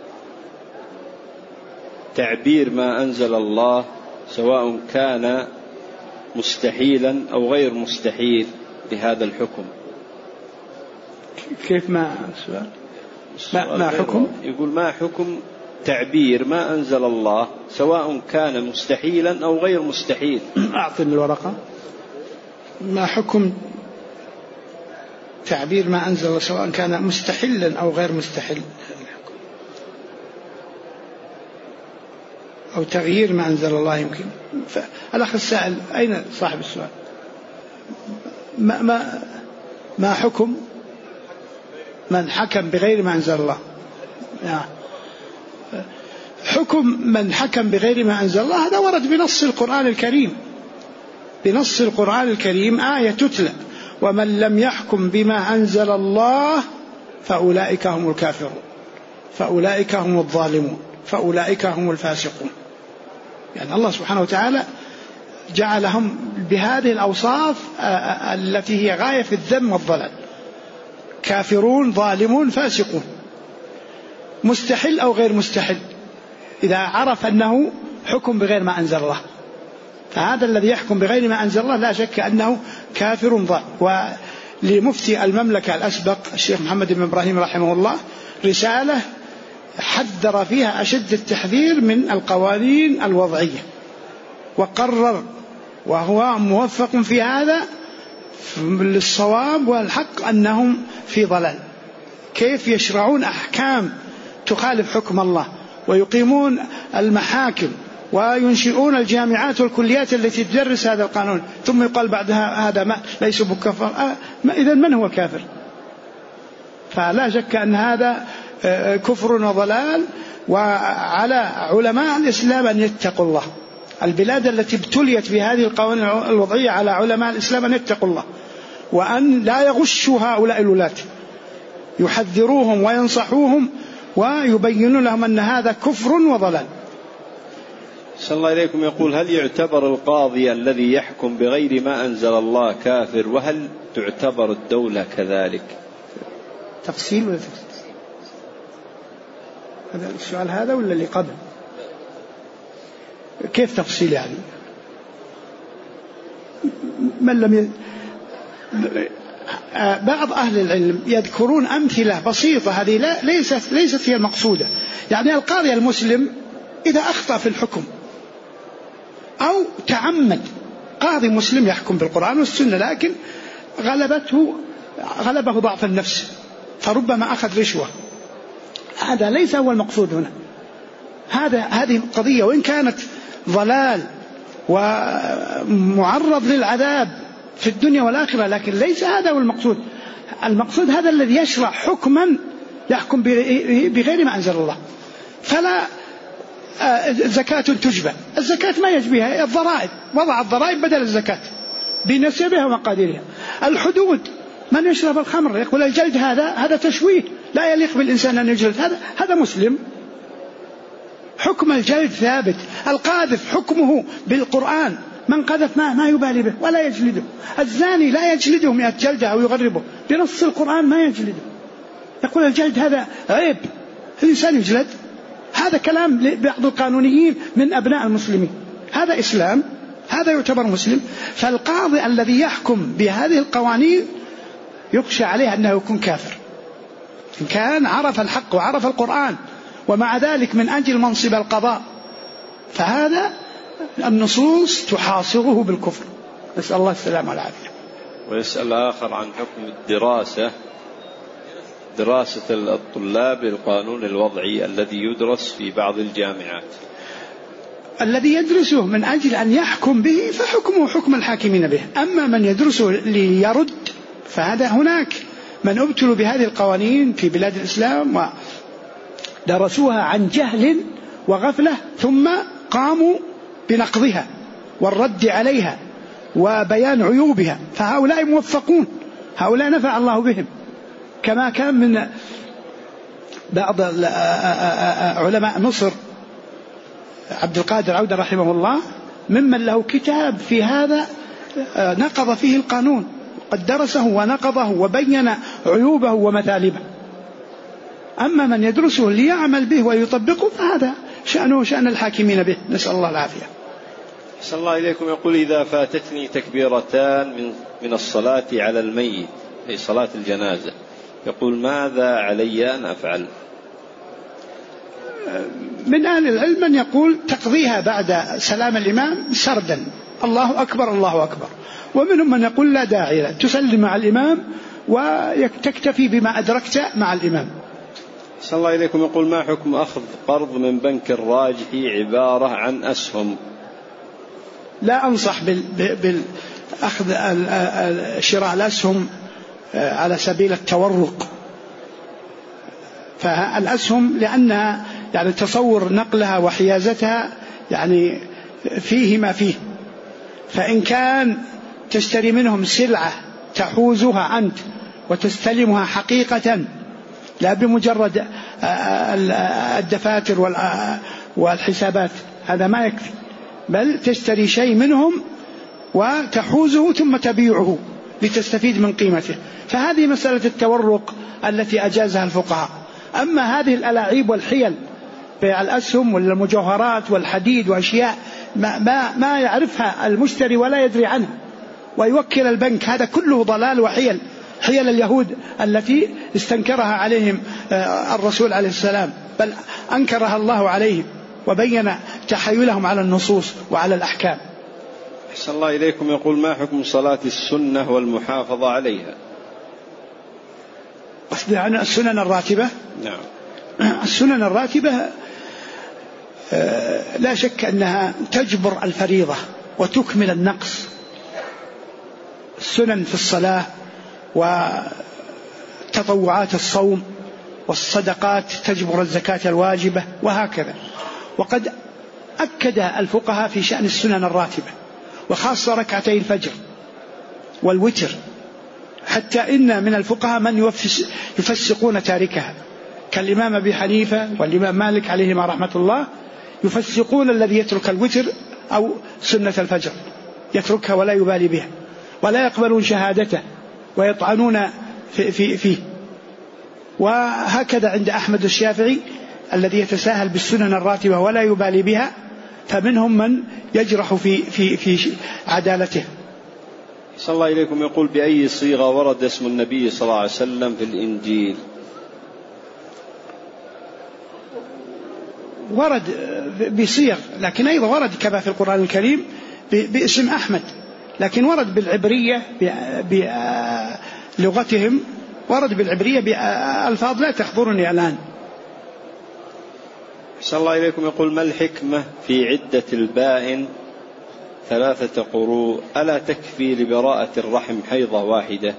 تعبير ما أنزل الله سواء كان مستحيلا أو غير مستحيل بهذا الحكم؟ كيف ما حكم؟ يقول: ما حكم تعبير ما أنزل الله سواء كان مستحيلا أو غير مستحيل؟ أعطني الورقة. ما حكم تعبير ما أنزل الله سواء كان مستحيلا أو غير مستحيل؟ أو تغيير ما أنزل الله يمكن. الأخ السائل أين صاحب السؤال؟ ما حكم من حكم بغير ما أنزل الله؟ حكم من حكم بغير ما أنزل الله هذا ورد بنص القرآن الكريم، بنص القرآن الكريم آية تتلى: ومن لم يحكم بما أنزل الله فأولئك هم الكافرون، فأولئك هم الظالمون، فأولئك هم الفاسقون. يعني الله سبحانه وتعالى جعلهم بهذه الأوصاف التي هي غاية في الذم والضلال: كافرون، ظالمون، فاسقون. مستحل أو غير مستحل إذا عرف أنه حكم بغير ما أنزل الله، فهذا الذي يحكم بغير ما أنزل الله لا شك أنه كافر ظالم. ولمفتي المملكة الأسبق الشيخ محمد بن إبراهيم رحمه الله رسالة حذر فيها أشد التحذير من القوانين الوضعية، وقرر وهو موفق في هذا للصواب والحق أنهم في ضلال. كيف يشرعون أحكام تخالف حكم الله، ويقيمون المحاكم، وينشئون الجامعات والكليات التي تدرس هذا القانون، ثم يقال بعدها هذا ما ليسوا بكفار. إذن من هو كافر؟ فلا شك أن هذا كفر وضلال. وعلى علماء الإسلام أن يتقوا الله. البلاد التي ابتليت بهذه القوانين الوضعية على علماء الإسلام أن يتقوا الله، وأن لا يغشوا هؤلاء الولاة، يحذروهم وينصحوهم ويبينون لهم أن هذا كفر وضلال. صلى الله عليكم. يقول: هل يعتبر القاضي الذي يحكم بغير ما أنزل الله كافر؟ وهل تعتبر الدولة كذلك؟ تفصيل ولا تفصيل؟ هذا السؤال هذا ولا اللي قبل؟ كيف تفصيل يعني؟ من لم بعض أهل العلم يذكرون أمثلة بسيطة، هذه ليست هي المقصودة. يعني القاضي المسلم إذا أخطأ في الحكم أو تعمد، قاضي مسلم يحكم بالقرآن والسنة لكن غلبه ضعف النفس فربما أخذ رشوة، هذا ليس هو المقصود هنا. هذه قضية وإن كانت ضلال ومعرض للعذاب في الدنيا والآخرة، لكن ليس هذا هو المقصود. المقصود هذا الذي يشرع حكما يحكم بغير ما أنزل الله. فلا زكاة تجبى، الزكاة ما يجبيها الضرائب، وضع الضرائب بدل الزكاة بنسبها ومقاديرها. الحدود، من يشرب الخمر يقول الجلد هذا تشويه، لا يليق بالإنسان أن يجلد، هذا مسلم، حكم الجلد ثابت. القاذف حكمه بالقرآن، من قذف ما يبالي به ولا يجلده. الزاني لا يجلده 100 جلدة أو يغربه، بنص القرآن ما يجلده، يقول الجلد هذا عيب، الإنسان يجلد. هذا كلام لبعض القانونيين من أبناء المسلمين. هذا إسلام، هذا يعتبر مسلم. فالقاضي الذي يحكم بهذه القوانين يخشى عليه أنه يكون كافر إن كان عرف الحق وعرف القرآن، ومع ذلك من أجل منصب القضاء، فهذا النصوص تحاصره بالكفر، نسأل الله السلامة والعافية. ويسأل آخر عن حكم دراسة الطلاب للقانون الوضعي الذي يدرس في بعض الجامعات. الذي يدرسه من أجل أن يحكم به فحكمه حكم الحاكمين به، أما من يدرسه ليرد فهذا هناك من ابتلوا بهذه القوانين في بلاد الإسلام ودرسوها عن جهل وغفلة، ثم قاموا بنقضها والرد عليها وبيان عيوبها، فهؤلاء موفقون، هؤلاء نفع الله بهم. كما كان من بعض علماء مصر عبد القادر عودة رحمه الله ممن له كتاب في هذا نقض فيه القانون، قد درسه ونقضه وبين عيوبه ومثالبه. أما من يدرسه ليعمل به ويطبقه فهذا شأنه شأن الحاكمين به، نسأل الله العافية. صلى الله عليكم. يقول: إذا فاتتني تكبيرتان من الصلاة على الميت، أي صلاة الجنازة، يقول ماذا علي أن أفعل؟ من أهل العلم من يقول تقضيها بعد سلام الإمام سردا، الله أكبر الله أكبر، ومنهم من يقول لا داعي، تسلم مع الإمام وتكتفي بما أدركت مع الإمام. صلى الله إليكم يقول: ما حكم أخذ قرض من بنك الراجحي عبارة عن أسهم؟ لا أنصح بالأخذ شراء الأسهم على سبيل التورق. فالأسهم لأنها يعني تصور نقلها وحيازتها يعني فيه ما فيه، فإن كان تشتري منهم سلعة تحوزها أنت وتستلمها حقيقة لا بمجرد الدفاتر والحسابات، هذا ما يكفي، بل تشتري شيء منهم وتحوزه ثم تبيعه لتستفيد من قيمته، فهذه مسألة التورق التي أجازها الفقهاء. أما هذه الألاعيب والحيل بيع الأسهم والمجوهرات والحديد وأشياء ما يعرفها المشتري ولا يدري عنها ويوكل البنك، هذا كله ضلال وحيل، حيل اليهود التي استنكرها عليهم الرسول عليه السلام، بل أنكرها الله عليهم وبين تحايلهم على النصوص وعلى الأحكام. أحسن الله إليكم يقول: ما حكم صلاة السنة والمحافظة عليها؟ قصدي عن السنن الراتبة. نعم. السنن الراتبة لا شك أنها تجبر الفريضة وتكمل النقص. السنن في الصلاة وتطوعات الصوم والصدقات تجبر الزكاة الواجبة وهكذا. وقد أكد الفقهاء في شأن السنن الراتبة وخاصة ركعتي الفجر والوتر، حتى إن من الفقهاء من يفسقون تاركها كالإمام أبي حنيفة والإمام مالك عليهما رحمة الله، يفسقون الذي يترك الوتر أو سنة الفجر، يتركها ولا يبالي بها ولا يقبلون شهادته ويطعنون فيه. وهكذا عند أحمد الشافعي الذي يتساهل بالسنن الراتبة ولا يبالي بها، فمنهم من يجرح في عدالته. صلى الله إليكم يقول: بأي صيغة ورد اسم النبي صلى الله عليه وسلم في الإنجيل؟ ورد بصيغ، لكن أيضا ورد كما في القرآن الكريم باسم أحمد، لكن ورد بالعبرية بلغتهم، ورد بالعبرية بألفاظ لا تحضرني الآن. صلى الله إليكم يقول: ما الحكمة في عدة البائن 3 قروء؟ ألا تكفي لبراءة الرحم حيضة واحدة؟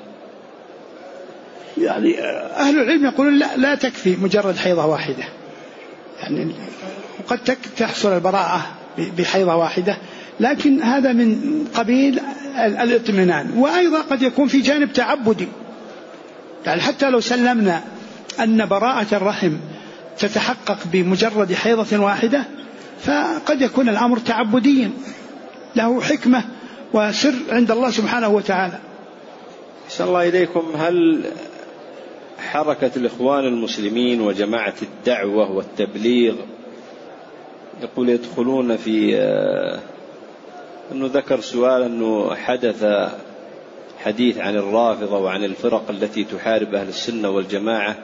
يعني أهل العلم يقولون لا تكفي مجرد حيضة واحدة، يعني قد تحصل البراءة بحيضة واحدة، لكن هذا من قبيل الاطمئنان. وأيضا قد يكون في جانب تعبدي، يعني حتى لو سلمنا أن براءة الرحم تتحقق بمجرد حيضة واحدة، فقد يكون الأمر تعبديا له حكمة وسر عند الله سبحانه وتعالى. صلى الله إليكم، هل حركة الإخوان المسلمين وجماعة الدعوة والتبليغ يقول يدخلون في أنه ذكر سؤال أنه حدث حديث عن الرافضة وعن الفرق التي تحارب أهل السنة والجماعة،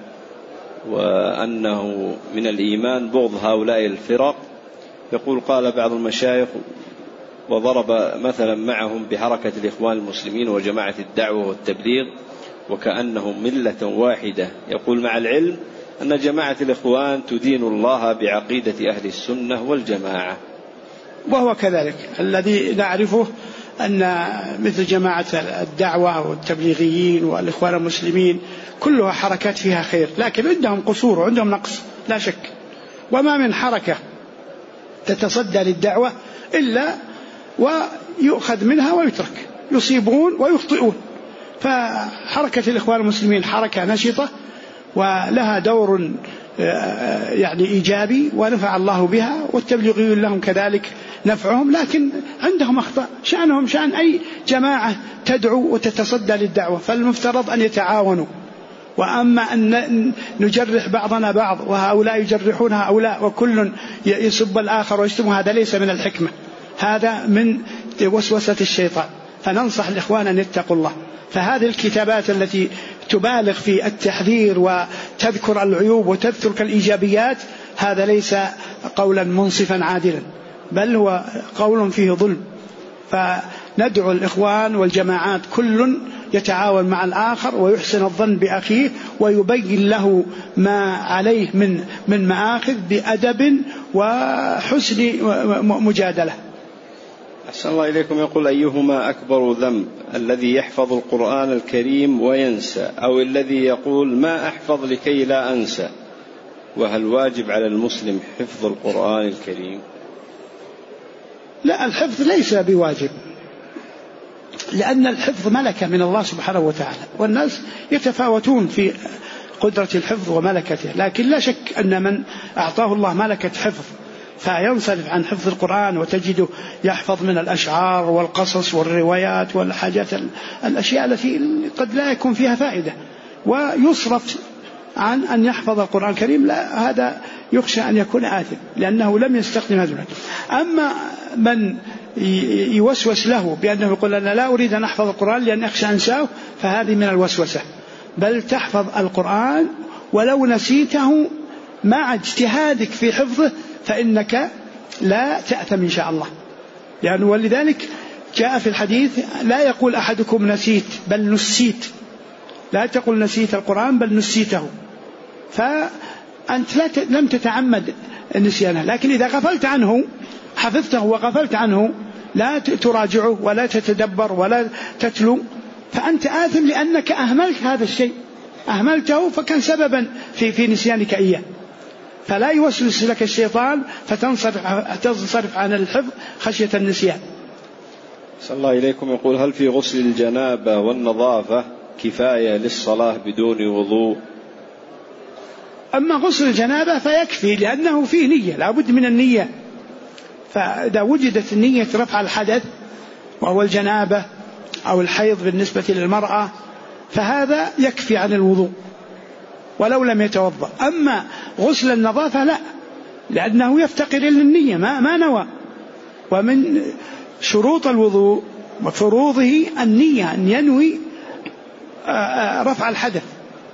وأنه من الإيمان بغض هؤلاء الفرق، يقول قال بعض المشايخ وضرب مثلا معهم بحركة الإخوان المسلمين وجماعة الدعوة والتبليغ وكأنهم ملة واحدة، يقول مع العلم أن جماعة الإخوان تدين الله بعقيدة أهل السنة والجماعة. وهو كذلك الذي نعرفه أن مثل جماعة الدعوة والتبليغيين والإخوان المسلمين كلها حركات فيها خير، لكن عندهم قصور وعندهم نقص لا شك، وما من حركة تتصدى للدعوة إلا ويؤخذ منها ويترك، يصيبون ويخطئون. فحركة الإخوان المسلمين حركة نشطة ولها دور يعني إيجابي ونفع الله بها، والتبليغيون لهم كذلك نفعهم، لكن عندهم أخطاء، شأنهم شأن أي جماعة تدعو وتتصدى للدعوة، فالمفترض أن يتعاونوا. وأما أن نجرح بعضنا بعض وهؤلاء يجرحون هؤلاء وكل يسب الآخر ويشتم، هذا ليس من الحكمة، هذا من وسوسة الشيطان. فننصح الإخوان أن يتقوا الله. فهذه الكتابات التي تبالغ في التحذير وتذكر العيوب وتذكر الإيجابيات، هذا ليس قولا منصفا عادلا، بل هو قول فيه ظلم. فندعو الإخوان والجماعات كل يتعاون مع الآخر ويحسن الظن بأخيه ويبين له ما عليه من مآخذ بأدب وحسن مجادلة. أحسن الله إليكم. يقول: أيهما أكبر ذنب، الذي يحفظ القرآن الكريم وينسى، أو الذي يقول ما أحفظ لكي لا أنسى؟ وهل واجب على المسلم حفظ القرآن الكريم؟ لا، الحفظ ليس بواجب، لأن الحفظ ملكة من الله سبحانه وتعالى، والناس يتفاوتون في قدرة الحفظ وملكته، لكن لا شك أن من أعطاه الله ملكة حفظ فينصرف عن حفظ القرآن وتجده يحفظ من الأشعار والقصص والروايات والحاجات الأشياء التي قد لا يكون فيها فائدة، ويصرف عن أن يحفظ القرآن الكريم، لا، هذا يخشى أن يكون آثم لأنه لم يستخدم هذا. أما من يوسوس له بأنه يقول أنا لا أريد أن أحفظ القرآن لأن أخشى أنساه، فهذه من الوسوسة، بل تحفظ القرآن ولو نسيته مع اجتهادك في حفظه فإنك لا تأثم إن شاء الله. يعني ولذلك جاء في الحديث: لا يقول أحدكم نسيت بل نسيت، لا تقل نسيت القرآن بل نسيته، فأنت لم تتعمد نسيانه، لكن إذا غفلت عنه حفظته وغفلت عنه لا تراجعه ولا تتدبر ولا تتلو، فأنت آثم لأنك أهملت هذا الشيء، أهملته فكان سببا في نسيانك إياه. فلا يوسوس لك الشيطان فتنصرف عن الحفظ خشية النسيان. صلى الله إليكم. يقول: هل في غسل الجنابة والنظافة كفاية للصلاة بدون وضوء؟ أما غسل الجنابة فيكفي، لأنه فيه نية، لا بد من النية، فإذا وجدت نية رفع الحدث وهو الجنابة أو الحيض بالنسبة للمرأة فهذا يكفي عن الوضوء ولو لم يتوضأ. أما غسل النظافة لا، لأنه يفتقر إلى النية، ما نوى. ومن شروط الوضوء وفروضه النية، أن ينوي رفع الحدث.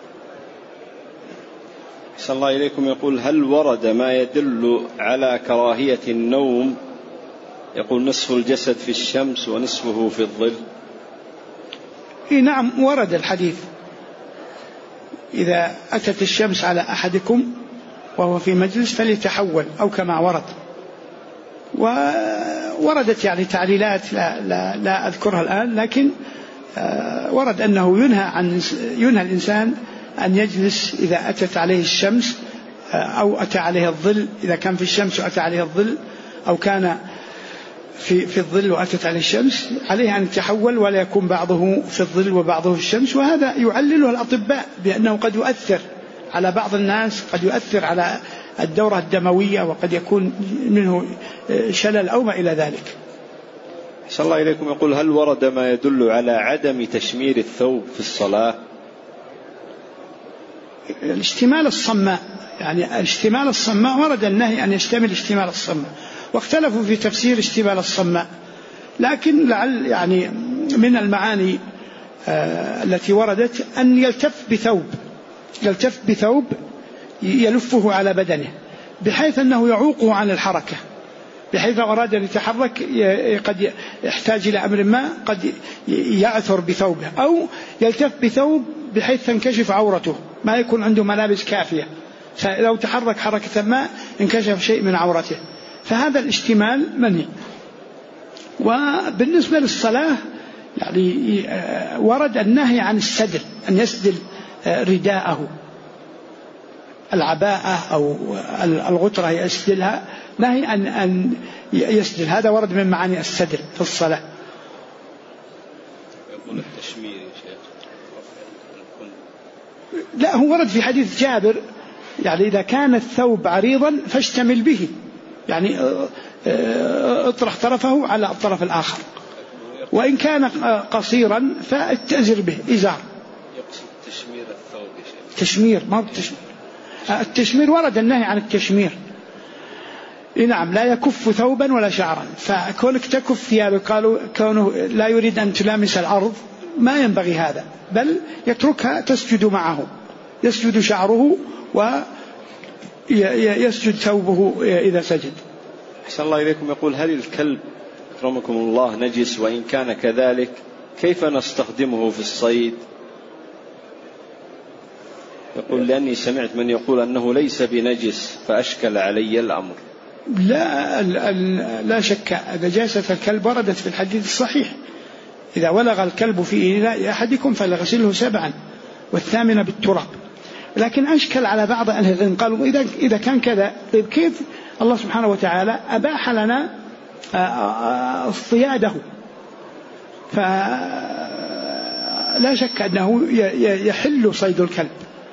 صلى الله إليكم. يقول: هل ورد ما يدل على كراهية النوم؟ يقول: نصف الجسد في الشمس ونصفه في الظل. نعم، ورد الحديث: إذا أتت الشمس على أحدكم وهو في مجلس فليتحول، أو كما ورد. ووردت يعني تعليلات لا أذكرها الآن، لكن ورد أنه ينهى الإنسان أن يجلس إذا أتت عليه الشمس أو أتى عليه الظل، إذا كان في الشمس وأتى عليه الظل، أو كان في الظل وأتت عليه الشمس، عليه أن يتحول ولا يكون بعضه في الظل وبعضه في الشمس. وهذا يعلله الأطباء بأنه قد يؤثر على بعض الناس، قد يؤثر على الدورة الدموية، وقد يكون منه شلل أو ما إلى ذلك. صلى الله إليكم. يقول: هل ورد ما يدل على عدم تشمير الثوب في الصلاة؟ الاشتمال الصماء، يعني الاشتمال الصماء ورد النهي أن يشتمل اشتمال الصماء، واختلفوا في تفسير اشتمال الصماء، لكن لعل يعني من المعاني التي وردت أن يلتف بثوب يلفه على بدنه بحيث أنه يعوقه عن الحركة، بحيث لو أراد أن يتحرك قد يحتاج إلى أمر ما قد يعثر بثوبه، أو يلتف بثوب بحيث تنكشف عورته، ما يكون عنده ملابس كافية، فلو تحرك حركة ما انكشف شيء من عورته، فهذا الاشتمال منهي. وبالنسبة للصلاة يعني ورد النهي عن السدل، أن يسدل رداءه، العباءة أو الغترة يسدلها، نهي أن يسدل، هذا ورد من معاني السدل في الصلاة. يقول التشمير يا شيخ. لا، هو ورد في حديث جابر يعني إذا كان الثوب عريضا فاشتمل به، يعني اطرح طرفه على الطرف الآخر، وإن كان قصيرا فاتأزر به إزار. يقصد تشمير الثوب يا شيخ. تشمير، ما هو التشمير ورد النهي عن التشمير. نعم، لا يكف ثوبا ولا شعرا، فكونك تكف ثيابك قالوا كونه لا يريد أن تلامس الأرض، ما ينبغي هذا، بل يتركها تسجد معه، يسجد شعره ويسجد ثوبه إذا سجد. أحسن الله إليكم. يقول: هل الكلب أكرمكم الله نجس؟ وإن كان كذلك كيف نستخدمه في الصيد؟ يقول لأني سمعت من يقول أنه ليس بنجس فأشكل علي الأمر. لا شك نجاسة الكلب وردت في الحديث الصحيح: إذا ولغ الكلب في إناء أحدكم فليغسله 7 والثامنة بالتراب. لكن أشكل على بعض أهل العلم قالوا إذا كان كذا، طيب كيف الله سبحانه وتعالى أباح لنا اصطياده؟ فلا شك أنه يحل صيد الكلب.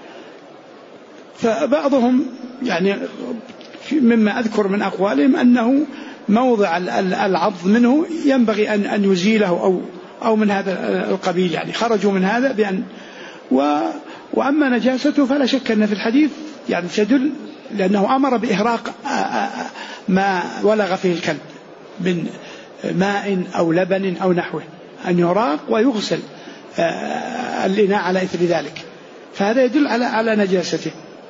فبعضهم يعني مما أذكر من أقوالهم أنه موضع العض منه ينبغي أن يزيله أو من هذا القبيل، يعني خرجوا من هذا بأن وأما نجاسته فلا شك أن في الحديث يعني تدل، لأنه أمر بإهراق ما ولغ فيه الكلب من ماء أو لبن أو نحوه، أن يراق ويغسل الإناء على إثر ذلك، فهذا يدل على نجاسته.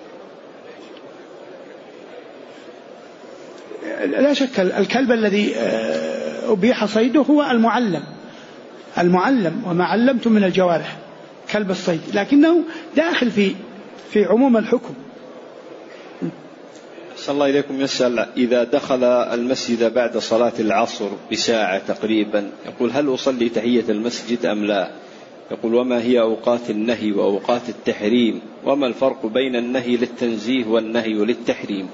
لا شك الكلب الذي أبيح صيده هو المعلم وما علمتم من الجوارح كلب الصيد، لكنه داخل في عموم الحكم. صلى الله إليكم يسأل: إذا دخل المسجد بعد صلاة العصر بساعة تقريبا، يقول هل أصلي تحية المسجد أم لا؟ يقول: وما هي أوقات النهي وأوقات التحريم، وما الفرق بين النهي للتنزيه والنهي للتحريم؟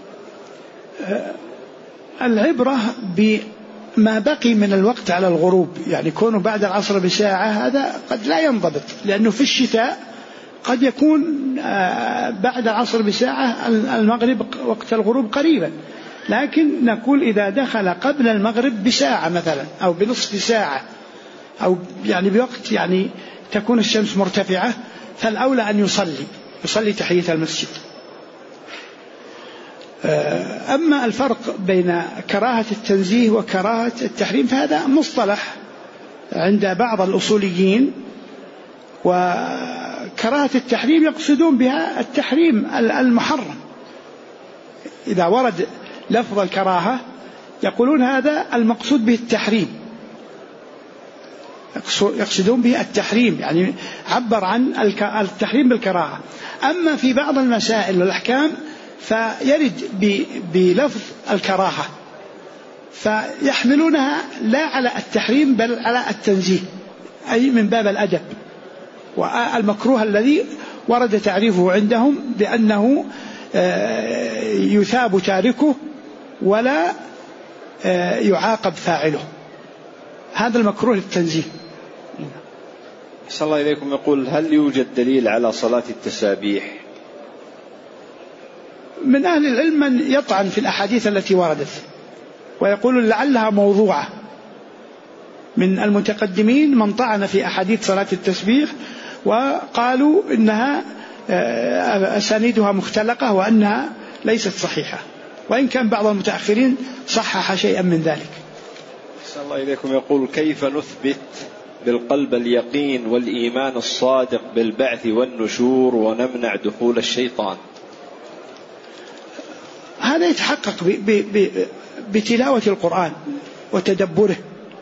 العبرة بما بقي من الوقت على الغروب، يعني كونه بعد العصر بساعة هذا قد لا ينضبط، لأنه في الشتاء قد يكون بعد العصر بساعة المغرب وقت الغروب قريبا، لكن نقول إذا دخل قبل المغرب بساعة مثلا أو بنصف ساعة أو يعني بوقت يعني تكون الشمس مرتفعة، فالأولى أن يصلي تحية المسجد. أما الفرق بين كراهة التنزيه وكراهة التحريم فهذا مصطلح عند بعض الأصوليين، وكراهة التحريم يقصدون بها التحريم المحرم. إذا ورد لفظ الكراهة يقولون هذا المقصود به التحريم، يقصدون به التحريم، يعني عبر عن التحريم بالكراهة. أما في بعض المسائل والأحكام فيرد بلفظ الكراهة، فيحملونها لا على التحريم بل على التنزيه، أي من باب الأدب. والمكروه الذي ورد تعريفه عندهم بأنه يثاب تاركه ولا يعاقب فاعله، هذا المكروه للتنزيه. صلى الله إليكم يقول: هل يوجد دليل على صلاة التسابيح؟ من أهل العلم من يطعن في الأحاديث التي وردت ويقول لعلها موضوعة، من المتقدمين من طعن في أحاديث صلاة التسبيح وقالوا إنها أسانيدها مختلقة وأنها ليست صحيحة، وإن كان بعض المتأخرين صحح شيئا من ذلك. صلى الله إليكم يقول: كيف نثبت بالقلب اليقين والإيمان الصادق بالبعث والنشور ونمنع دخول الشيطان؟ هذا يتحقق بتلاوة القرآن وتدبره،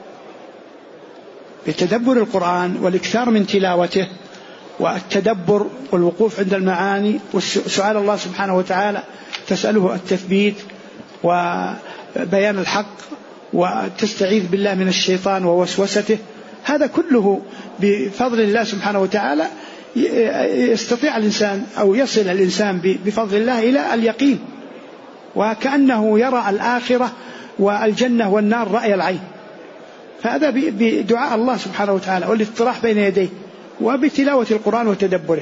بتدبر القرآن والإكثار من تلاوته والتدبر والوقوف عند المعاني وسؤال الله سبحانه وتعالى، تسأله التثبيت وبيان الحق وتستعيذ بالله من الشيطان ووسوسته. هذا كله بفضل الله سبحانه وتعالى يستطيع الإنسان أو يصل الإنسان بفضل الله إلى اليقين، وكأنه يرى الآخرة والجنة والنار رأي العين. فهذا بدعاء الله سبحانه وتعالى والاطراح بين يديه وبتلاوة القرآن وتدبره.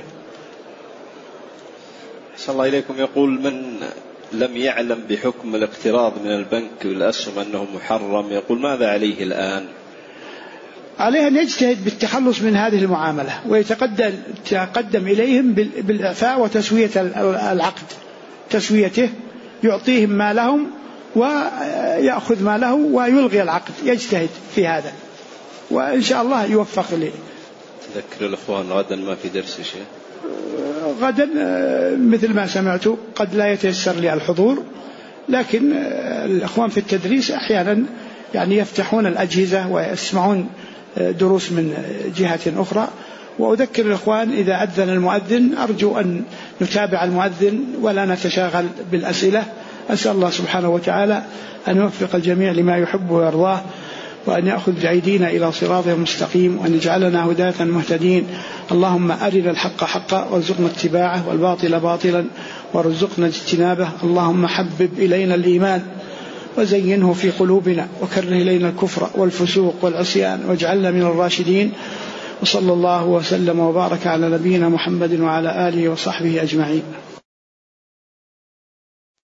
صلى الله إليكم يقول: من لم يعلم بحكم الاقتراض من البنك والأسهم أنه محرم، يقول ماذا عليه الآن؟ عليه أن يجتهد بالتخلص من هذه المعاملة ويتقدم إليهم بالإعفاء وتسوية العقد، تسويته، يعطيهم ما لهم ويأخذ ما له ويلغي العقد، يجتهد في هذا وإن شاء الله يوفق له. تذكر الأخوان غدا ما في درس شيء؟ غدا مثل ما سمعت قد لا يتيسر لي الحضور، لكن الأخوان في التدريس أحيانا يعني يفتحون الأجهزة ويسمعون دروس من جهة أخرى. وأذكر الإخوان إذا أذن المؤذن أرجو أن نتابع المؤذن ولا نتشاغل بالأسئلة. أسأل الله سبحانه وتعالى أن يوفق الجميع لما يحب ويرضاه، وأن يأخذ بأيدينا إلى صراطه المستقيم، وأن يجعلنا هداة مهتدين. اللهم أرنا الحق حقا وارزقنا اتباعه، والباطل باطلا وارزقنا اجتنابه. اللهم حبب إلينا الإيمان وزينه في قلوبنا، وكره إلينا الكفر والفسوق والعصيان، واجعلنا من الراشدين. وصلى الله وسلم وبارك على نبينا محمد وعلى آله وصحبه أجمعين.